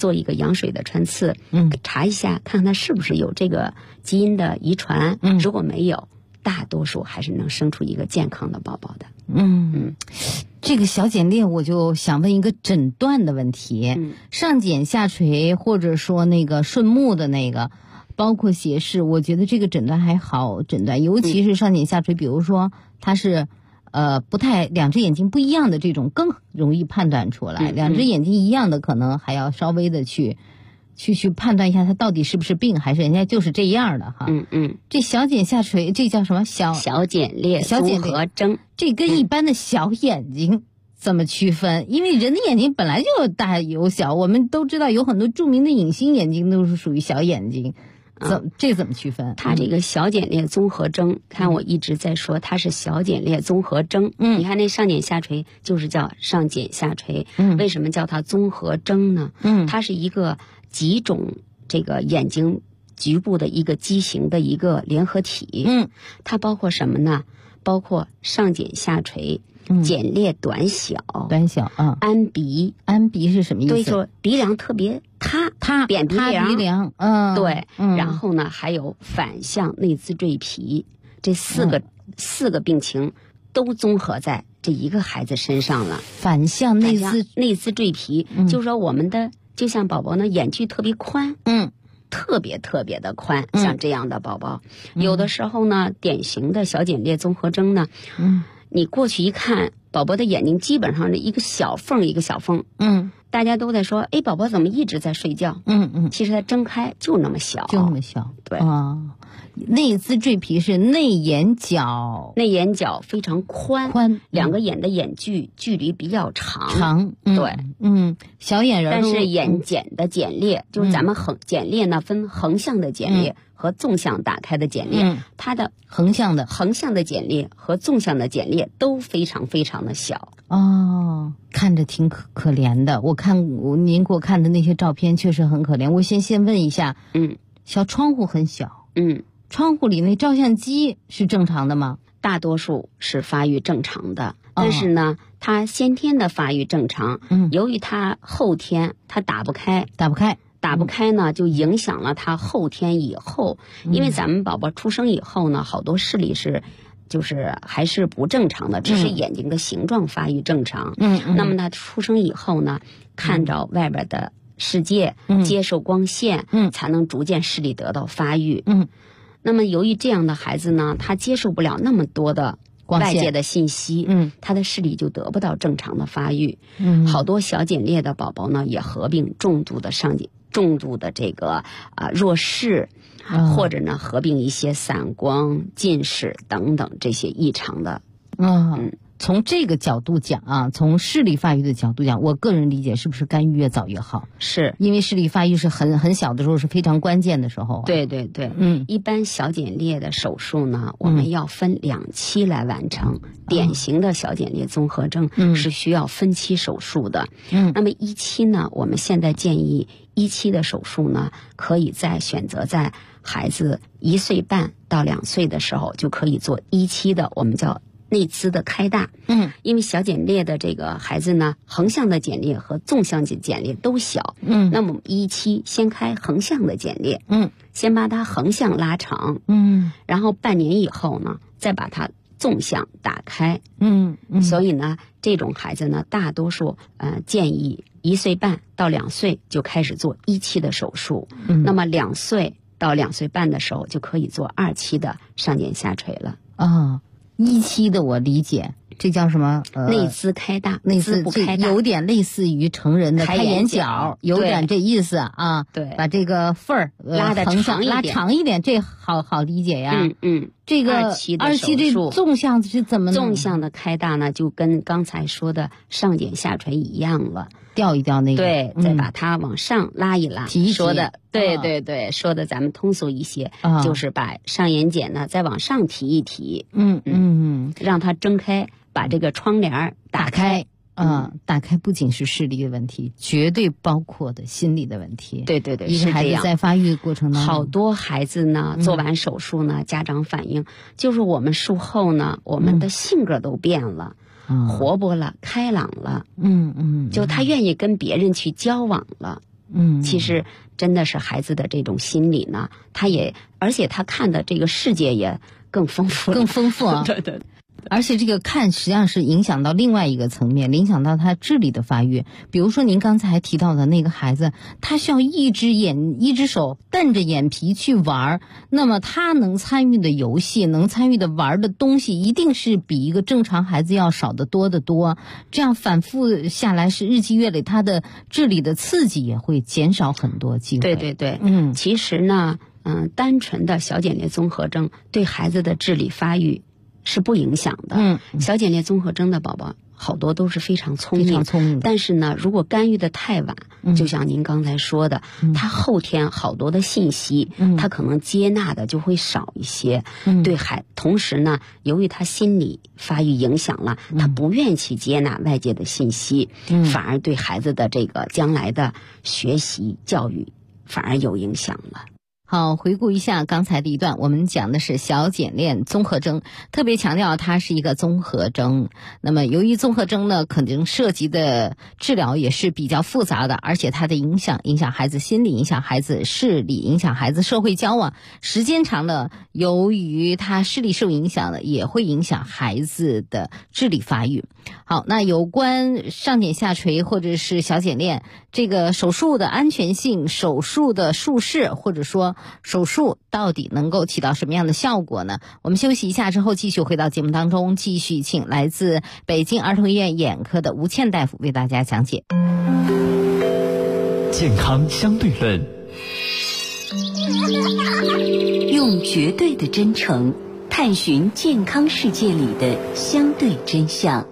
做一个羊水的穿刺，查一下看看他是不是有这个基因的遗传，如果没有，大多数还是能生出一个健康的宝宝的。 这个小睑裂我就想问一个诊断的问题，上睑下垂或者说那个顺目的那个，包括斜视，我觉得这个诊断还好诊断，尤其是上睑下垂，比如说它是不太两只眼睛不一样的这种更容易判断出来，两只眼睛一样的可能还要稍微的去判断一下它到底是不是病，还是人家就是这样的哈。这小睑下垂，这叫什么？小睑裂综合征， 这跟一般的小眼睛怎么区分？因为人的眼睛本来就大有小，我们都知道有很多著名的影星眼睛都是属于小眼睛。这怎么区分？ 它这个小睑裂综合征，看我一直在说它是小睑裂综合征。你看那上睑下垂就是叫上睑下垂，为什么叫它综合征呢？它是一个几种这个眼睛局部的一个畸形的一个联合体。它包括什么呢？包括上睑下垂。睑裂短小，安鼻， 安鼻是什么意思？ 对，说鼻梁特别塌，扁鼻梁，对，然后呢，还有反向内眦赘皮，这四个病情都综合在这一个孩子身上了。 反向内眦赘皮，就是说我们的就像宝宝呢，眼距特别宽，特别的宽，像这样的宝宝，有的时候呢，典型的小睑裂综合征呢，你过去一看，宝宝的眼睛基本上是一个小缝一个小缝，大家都在说，哎，宝宝怎么一直在睡觉？其实他睁开就那么小，对内眦赘皮是内眼角非常宽，两个眼的眼距离比较长，对， 小眼人， 但是眼睑的睑裂，就是咱们睑裂呢分横向的睑裂和纵向打开的睑裂，它的横向的睑裂和纵向的睑裂都非常的小。 看着挺可怜的。我看您给我看的那些照片确实很可怜。我先问一下，小窗户很小，窗户里那照相机是正常的吗？ 大多数是发育正常的，但是呢，它先天的发育正常，由于它后天它打不开呢，就影响了他后天以后，因为咱们宝宝出生以后呢，好多视力就是还是不正常的，只是眼睛的形状发育正常。那么他出生以后呢，看着外边的世界，接受光线，才能逐渐视力得到发育。那么由于这样的孩子呢，他接受不了那么多的外界的信息，他的视力就得不到正常的发育。好多小睑裂的宝宝呢，也合并重度的这个弱视，或者呢合并一些散光、近视等等这些异常的。 从这个角度讲啊，从视力发育的角度讲，我个人理解是不是干预越早越好？是因为视力发育是很小的时候是非常关键的时候。 对，一般小睑裂的手术呢，我们要分2期来完成。典型的小睑裂综合征是需要分期手术的。那么1期呢，我们现在建议1期的手术呢，可以选择在孩子1岁半到2岁的时候就可以做1期的，我们叫内眦的开大。因为小睑裂的这个孩子呢，横向的睑裂和纵向的睑裂都小。那么我们1期先开横向的睑裂，先把它横向拉长，然后半年以后呢，再把它纵向打开。所以呢，这种孩子呢，大多数建议1岁半到2岁就开始做1期的手术。那么2岁到2岁半的时候就可以做2期的上睑下垂了。 1期的我理解，这叫什么？ 内眦开大， 内眦不开大，有点类似于成人的开眼角，有点这意思啊。 对， 把这个缝儿拉长一点，这好理解呀。这个2期这纵向是怎么弄？ 纵向的开大呢，就跟刚才说的上睑下垂一样了。 调一调那个， 对，再把它往上拉一拉。 提说的，对，说的咱们通俗一些，就是把上眼睑呢再往上提一提，让它睁开，把这个窗帘打开。 打开不仅是视力的问题，绝对包括的心理的问题。 对， 一个孩子在发育过程当中， 好多孩子呢做完手术呢，家长反映就是我们术后呢，我们的性格都变了。活泼了，开朗了，就他愿意跟别人去交往了， 其实真的是孩子的这种心理呢，而且他看的这个世界也更丰富啊。 对对。 而且这个看实际上是影响到另外一个层面，影响到他智力的发育。比如说您刚才提到的那个孩子，他需要一只手瞪着眼皮去玩，那么他能参与的游戏，能参与的玩的东西，一定是比一个正常孩子要少得多得多。这样反复下来，是日积月累，他的智力的刺激也会减少很多机会。 对对对，其实呢，单纯的小睑裂综合征对孩子的智力发育是不影响的。小睑裂综合征的宝宝好多都是非常聪明，但是呢，如果干预的太晚，就像您刚才说的，他后天好多的信息，他可能接纳的就会少一些。同时呢，由于他心理发育影响了，他不愿意去接纳外界的信息，反而对孩子的这个将来的学习教育反而有影响了。 好，回顾一下刚才的一段，我们讲的是小睑裂综合征，特别强调它是一个综合征。那么由于综合征呢，肯定涉及的治疗也是比较复杂的，而且它的影响孩子心理，影响孩子视力，影响孩子社会交往，时间长了，由于他视力受影响了，也会影响孩子的智力发育。好，那有关上睑下垂或者是小睑裂这个手术的安全性，手术的术式，或者说手术到底能够起到什么样的效果呢？我们休息一下之后继续回到节目当中，继续请来自北京儿童医院眼科的吴倩大夫为大家讲解健康相对论， 用绝对的真诚探寻健康世界里的相对真相。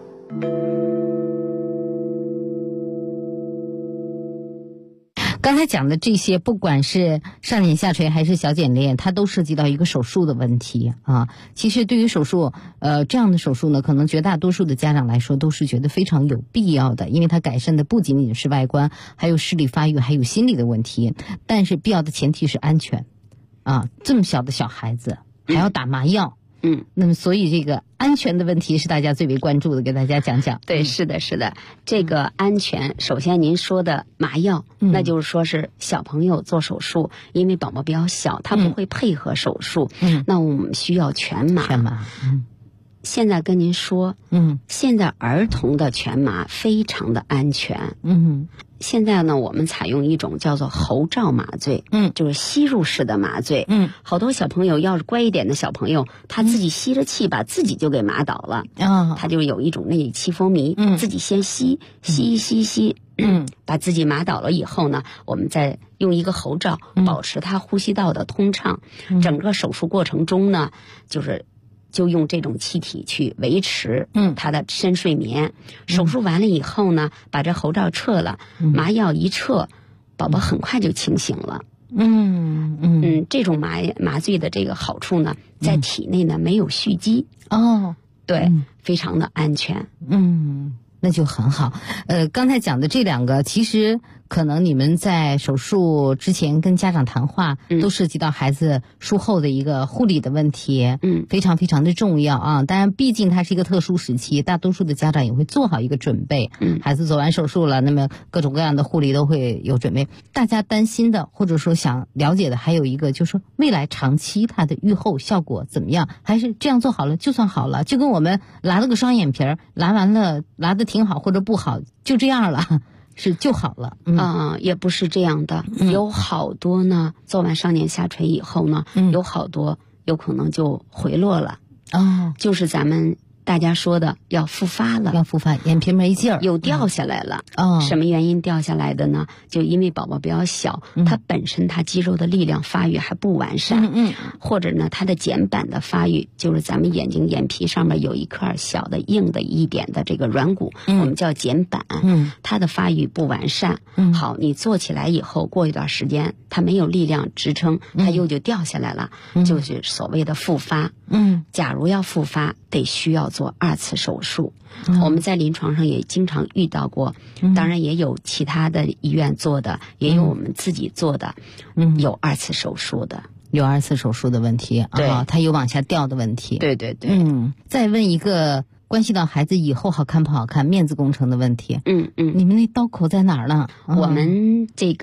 刚才讲的这些，不管是上睑下垂还是小睑裂，它都涉及到一个手术的问题啊。其实对于手术，这样的手术呢，可能绝大多数的家长来说都是觉得非常有必要的，因为它改善的不仅仅是外观，还有视力发育，还有心理的问题。但是必要的前提是安全啊，这么小的小孩子还要打麻药。那么所以这个安全的问题是大家最为关注的，给大家讲讲。 对，是的，这个安全，首先您说的麻药，那就是说是小朋友做手术，因为宝宝比较小，他不会配合手术，那我们需要全麻。现在跟您说，现在儿童的全麻非常的安全。现在呢，我们采用一种叫做喉罩麻醉，就是吸入式的麻醉。好多小朋友要是乖一点的小朋友，他自己吸着气把自己就给麻倒了。他就有一种内气风靡，自己先吸，把自己麻倒了以后呢，我们再用一个喉罩保持他呼吸道的通畅。整个手术过程中呢，就用这种气体去维持他的深睡眠。手术完了以后呢，把这喉罩撤了，麻药一撤，宝宝很快就清醒了。这种麻醉的这个好处呢，在体内呢没有蓄积。对，非常的安全。 那就很好。刚才讲的这两个，其实可能你们在手术之前跟家长谈话，都涉及到孩子术后的一个护理的问题，非常非常的重要啊。当然，毕竟它是一个特殊时期，大多数的家长也会做好一个准备。孩子做完手术了，那么各种各样的护理都会有准备。大家担心的或者说想了解的还有一个，就是说未来长期它的愈后效果怎么样？还是这样做好了就算好了？就跟我们拉了个双眼皮儿，拉完了拉的挺好或者不好，就这样了。就好了。 也不是这样的。有好多呢，做完上睑下垂以后呢，有好多有可能就回落了。就是咱们大家说的要复发了， 眼皮没劲儿， 有掉下来了。什么原因掉下来的呢？就因为宝宝比较小，他本身他肌肉的力量发育还不完善，或者呢他的睑板的发育，就是咱们眼皮上面有一块小的硬的一点的这个软骨，我们叫睑板，它的发育不完善。好，你做起来以后，过一段时间它没有力量支撑，它就掉下来了，就是所谓的复发。假如要复发，得需要做2次手术。我们在临床上也经常遇到过，当然也有其他的医院做的，也有我们自己做的，有2次手术的。 有2次手术的问题， 对， 它有往下掉的问题。 对。 再问一个关系到孩子以后好看不好看、面子工程的问题。你们那刀口在哪儿呢？ 我们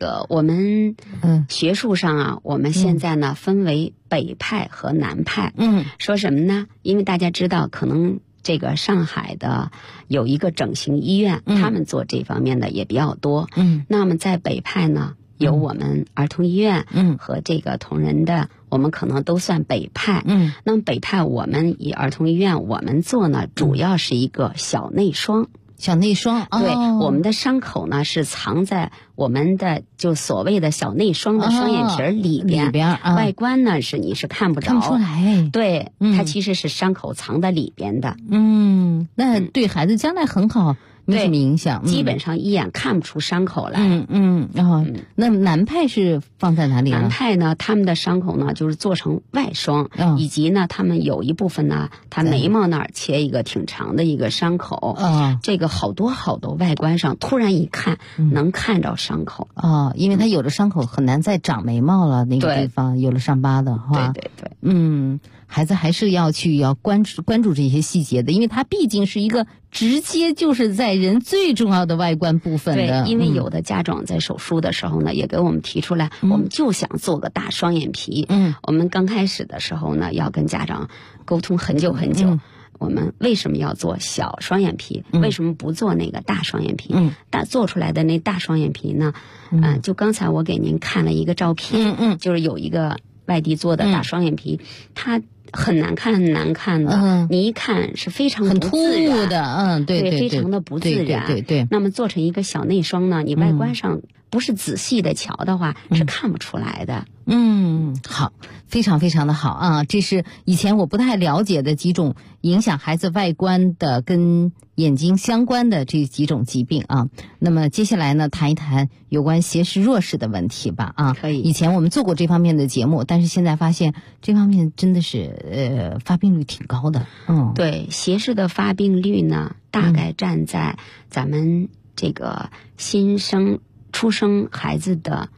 学术上啊，我们现在呢分为北派和南派。说什么呢？因为大家知道，可能这个上海的有一个整形医院，他们做这方面的也比较多。那么在北派呢，有我们儿童医院，和这个同仁的，我们可能都算北派。那么北派我们以儿童医院我们做呢，主要是一个小内双。 小内双， 对，我们的伤口呢是藏在我们的就所谓的小内双的双眼皮里边，外观呢你是看不着， 看不出来。 对，它其实是伤口藏在里边的。 那对孩子将来很好。没什么影响， 基本上一眼看不出伤口来。 那南派是放在哪里呢？ 南派呢，他们的伤口呢就是做成外双，以及呢，他们有一部分呢，他眉毛那儿切一个挺长的一个伤口。这个好多外观上突然一看，能看着伤口。 因为他有的伤口很难再长眉毛了，那个地方有了伤疤的话。 对。 孩子还是要关注这些细节的，因为它毕竟是一个直接就是在人最重要的外观部分的。 对，因为有的家长在手术的时候呢，也给我们提出来，我们就想做个大双眼皮。我们刚开始的时候呢，要跟家长沟通很久。我们为什么要做小双眼皮？为什么不做那个大双眼皮？做出来的那大双眼皮呢？就刚才我给您看了一个照片，就是有一个外地做的大双眼皮，它很难看的，你一看是非常很突兀的，对， 非常的不自然。 对。 那么做成一个小内双呢，你外观上不是仔细的瞧的话，是看不出来的。 好，非常非常的好啊！这是以前我不太了解的几种影响孩子外观的跟眼睛相关的这几种疾病啊。那么接下来呢，谈一谈有关斜视弱视的问题吧啊。 可以。 以前我们做过这方面的节目，但是现在发现这方面真的是发病率挺高的。 对，斜视的发病率呢，大概占在咱们这个出生孩子的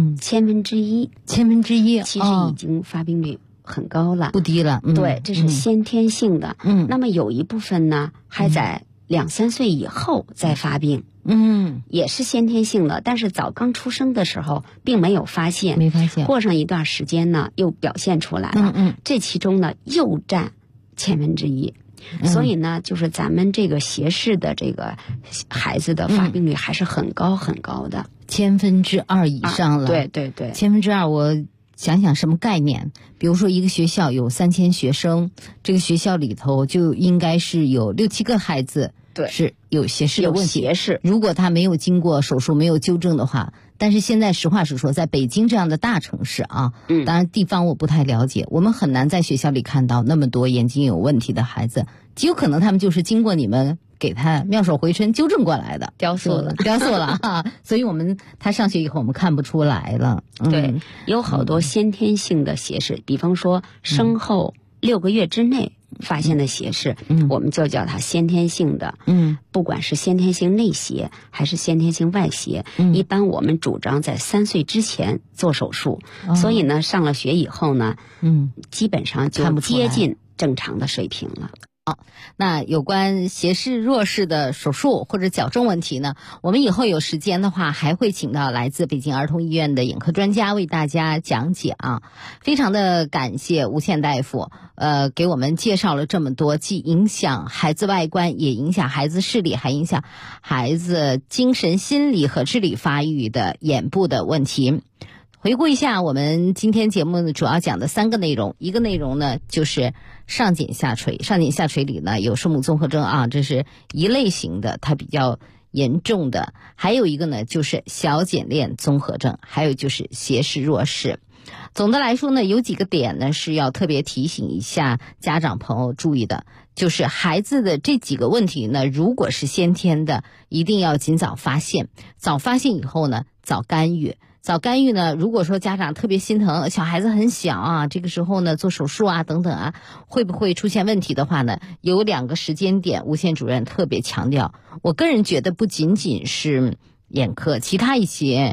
1/1000，其实已经发病率很高了， 不低了。 对，这是先天性的。那么有一部分呢，还在2-3岁以后再发病。也是先天性的，但是刚出生的时候并没有发现，过上一段时间呢，又表现出来了。这其中呢，又占1/1000。所以呢，就是咱们这个斜视的这个孩子的发病率还是很高的 ，2/1000以上了。 对 2/1000，我想想什么概念？比如说一个学校有3000学生，这个学校里头就应该是有6-7个孩子是有斜视的问题。如果他没有经过手术，没有纠正的话，但是现在实话实说，在北京这样的大城市啊，当然地方我不太了解，我们很难在学校里看到那么多眼睛有问题的孩子，极有可能他们就是经过你们给他妙手回春纠正过来的， 雕塑了啊！所以他上学以后我们看不出来了。 对，有好多先天性的斜视，比方说生后6个月之内发现的斜视，我们就叫它先天性的。不管是先天性内斜还是先天性外斜，一般我们主张在3岁之前做手术。所以呢，上了学以后呢，基本上就接近正常的水平了。 好，那有关斜视弱视的手术或者矫正问题呢，我们以后有时间的话还会请到来自北京儿童医院的眼科专家为大家讲解啊。非常的感谢吴倩大夫给我们介绍了这么多既影响孩子外观也影响孩子视力还影响孩子精神心理和智力发育的眼部的问题。回顾一下我们今天节目主要讲的3个内容，一个内容呢就是上睑下垂，上睑下垂里呢有声母综合征啊，这是一类型的，它比较严重的。还有一个呢就是小睑链综合症，还有就是斜视弱视。总的来说呢，有几个点呢是要特别提醒一下家长朋友注意的，就是孩子的这几个问题呢，如果是先天的，一定要尽早发现，早发现以后呢，早干预。早干预呢，如果说家长特别心疼，小孩子很小啊，这个时候呢做手术啊等等啊，会不会出现问题的话呢，有2个时间点，吴倩主任特别强调。我个人觉得不仅仅是眼科，其他一些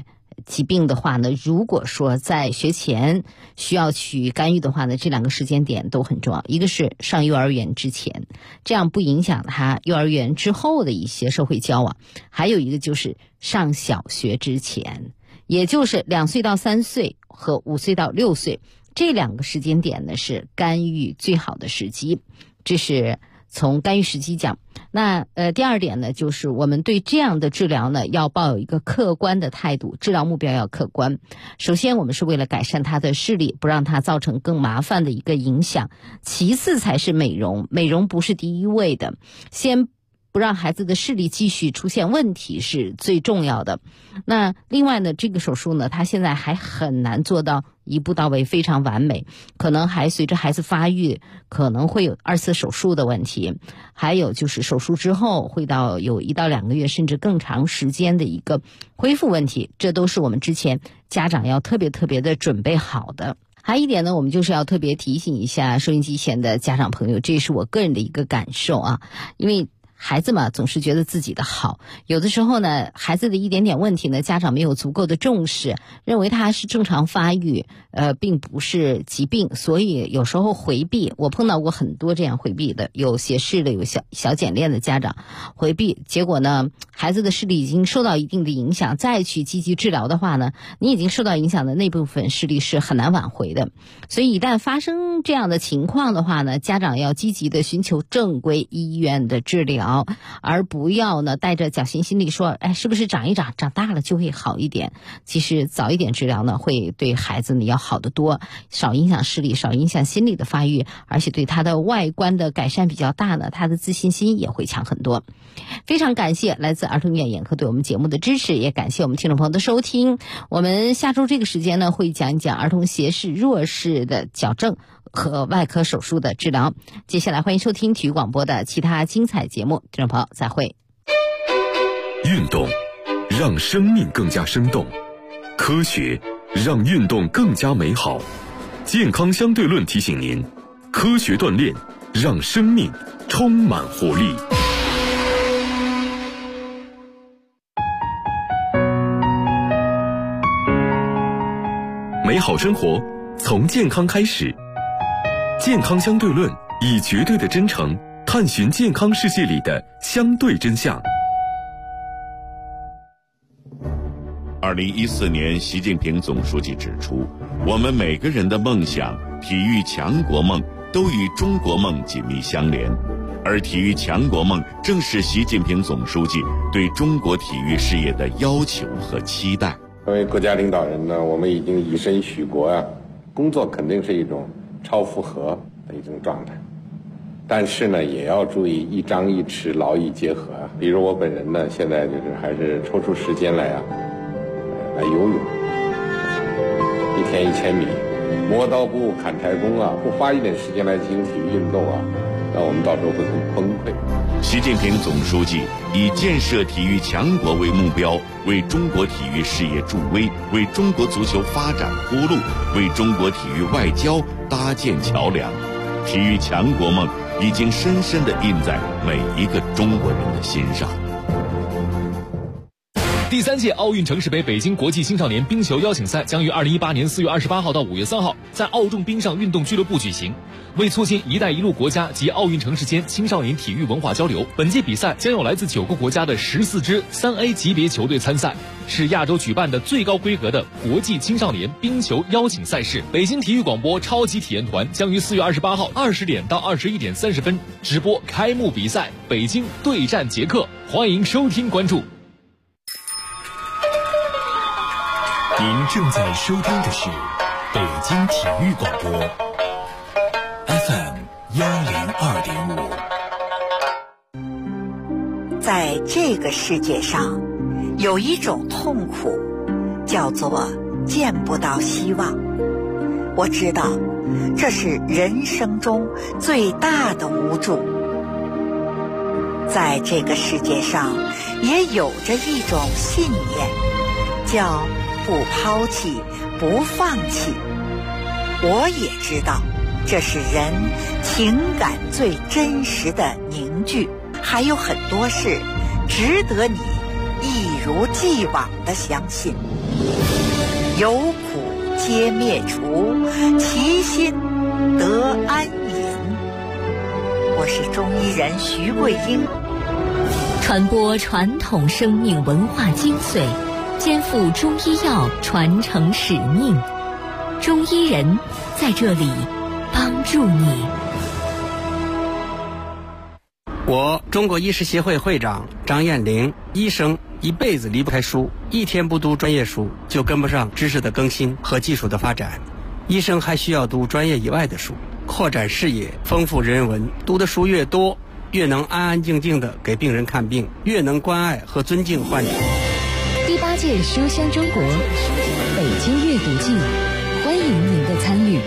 疾病的话呢，如果说在学前需要去干预的话呢，这2个时间点都很重要。一个是上幼儿园之前，这样不影响他幼儿园之后的一些社会交往；还有一个就是上小学之前，也就是2岁到3岁和5岁到6岁，这2个时间点呢是干预最好的时机。这是从干预时机讲。那第2点呢，就是我们对这样的治疗呢要抱有一个客观的态度，治疗目标要客观。首先我们是为了改善他的视力，不让他造成更麻烦的一个影响，其次才是美容，美容不是第一位的，先不让孩子的视力继续出现问题是最重要的。那另外呢，这个手术呢，它现在还很难做到一步到位非常完美，可能还随着孩子发育可能会有2次手术的问题，还有就是手术之后会到有1到2个月甚至更长时间的一个恢复问题，这都是我们之前家长要特别的准备好的。还有一点呢，我们就是要特别提醒一下收音机前的家长朋友，这是我个人的一个感受啊，因为孩子嘛，总是觉得自己的好，有的时候呢，孩子的一点点问题呢，家长没有足够的重视，认为他是正常发育，并不是疾病，所以有时候回避。我碰到过很多这样回避的，有斜视的，有小睑链的家长回避，结果呢，孩子的视力已经受到一定的影响，再去积极治疗的话呢，你已经受到影响的那部分视力是很难挽回的。所以一旦发生这样的情况的话呢，家长要积极的寻求正规医院的治疗，而不要呢带着侥幸心理说，是不是长一长，长大了就会好一点。其实早一点治疗呢，会对孩子呢要好得多，少影响视力，少影响心理的发育，而且对他的外观的改善比较大呢，他的自信心也会强很多。非常感谢来自儿童医院眼科对我们节目的支持，也感谢我们听众朋友的收听。我们下周这个时间呢，会讲一讲儿童斜视弱视的矫正和外科手术的治疗。接下来欢迎收听体育广播的其他精彩节目，听众朋友再会。 运动让生命更加生动，科学让运动更加美好。健康相对论提醒您，科学锻炼让生命充满活力。美好生活从健康开始，健康相对论以绝对的真诚探寻健康世界里的相对真相。 2014年，习近平总书记指出，我们每个人的梦想、体育强国梦都与中国梦紧密相连，而体育强国梦正是习近平总书记对中国体育事业的要求和期待。 作为国家领导人呢，我们已经以身许国啊，工作肯定是一种超负荷的一种状态，但是呢，也要注意一张一弛，劳逸结合啊。比如我本人呢，现在就是还是抽出时间来游泳，1天1000米，磨刀不误砍柴工啊，不花一点时间来进行体育运动啊，那我们到时候会很崩溃。 习近平总书记以建设体育强国为目标，为中国体育事业助威，为中国足球发展铺路，为中国体育外交搭建桥梁。体育强国梦已经深深地印在每一个中国人的心上。 第3届奥运城市杯北京国际青少年冰球邀请赛将于2018年4月28号到5月3号在奥众冰上运动俱乐部举行。为促进“一带一路”国家及奥运城市间青少年体育文化交流，本届比赛将有来自9个国家的14支3A 级别球队参赛，是亚洲举办的最高规格的国际青少年冰球邀请赛事。北京体育广播超级体验团将于4月28号20点到21点30分直播开幕比赛，北京对战捷克，欢迎收听关注。 您正在收听的是北京体育广播 FM 102.5。 在这个世界上，有一种痛苦，叫做见不到希望。我知道，这是人生中最大的无助。在这个世界上，也有着一种信念，叫不抛弃，不放弃。我也知道，这是人情感最真实的凝聚。还有很多事值得你一如既往地相信。 有苦皆灭除，其心得安隐。我是中医人徐桂英， 传播传统生命文化精髓，肩负中医药传承使命。中医人在这里帮助你。 我中国医师协会会长张艳玲，医生一辈子离不开书，一天不读专业书就跟不上知识的更新和技术的发展。医生还需要读专业以外的书，扩展视野，丰富人文。读的书越多，越能安安静静地给病人看病，越能关爱和尊敬患者。 第8届书香中国北京阅读季，欢迎您的参与。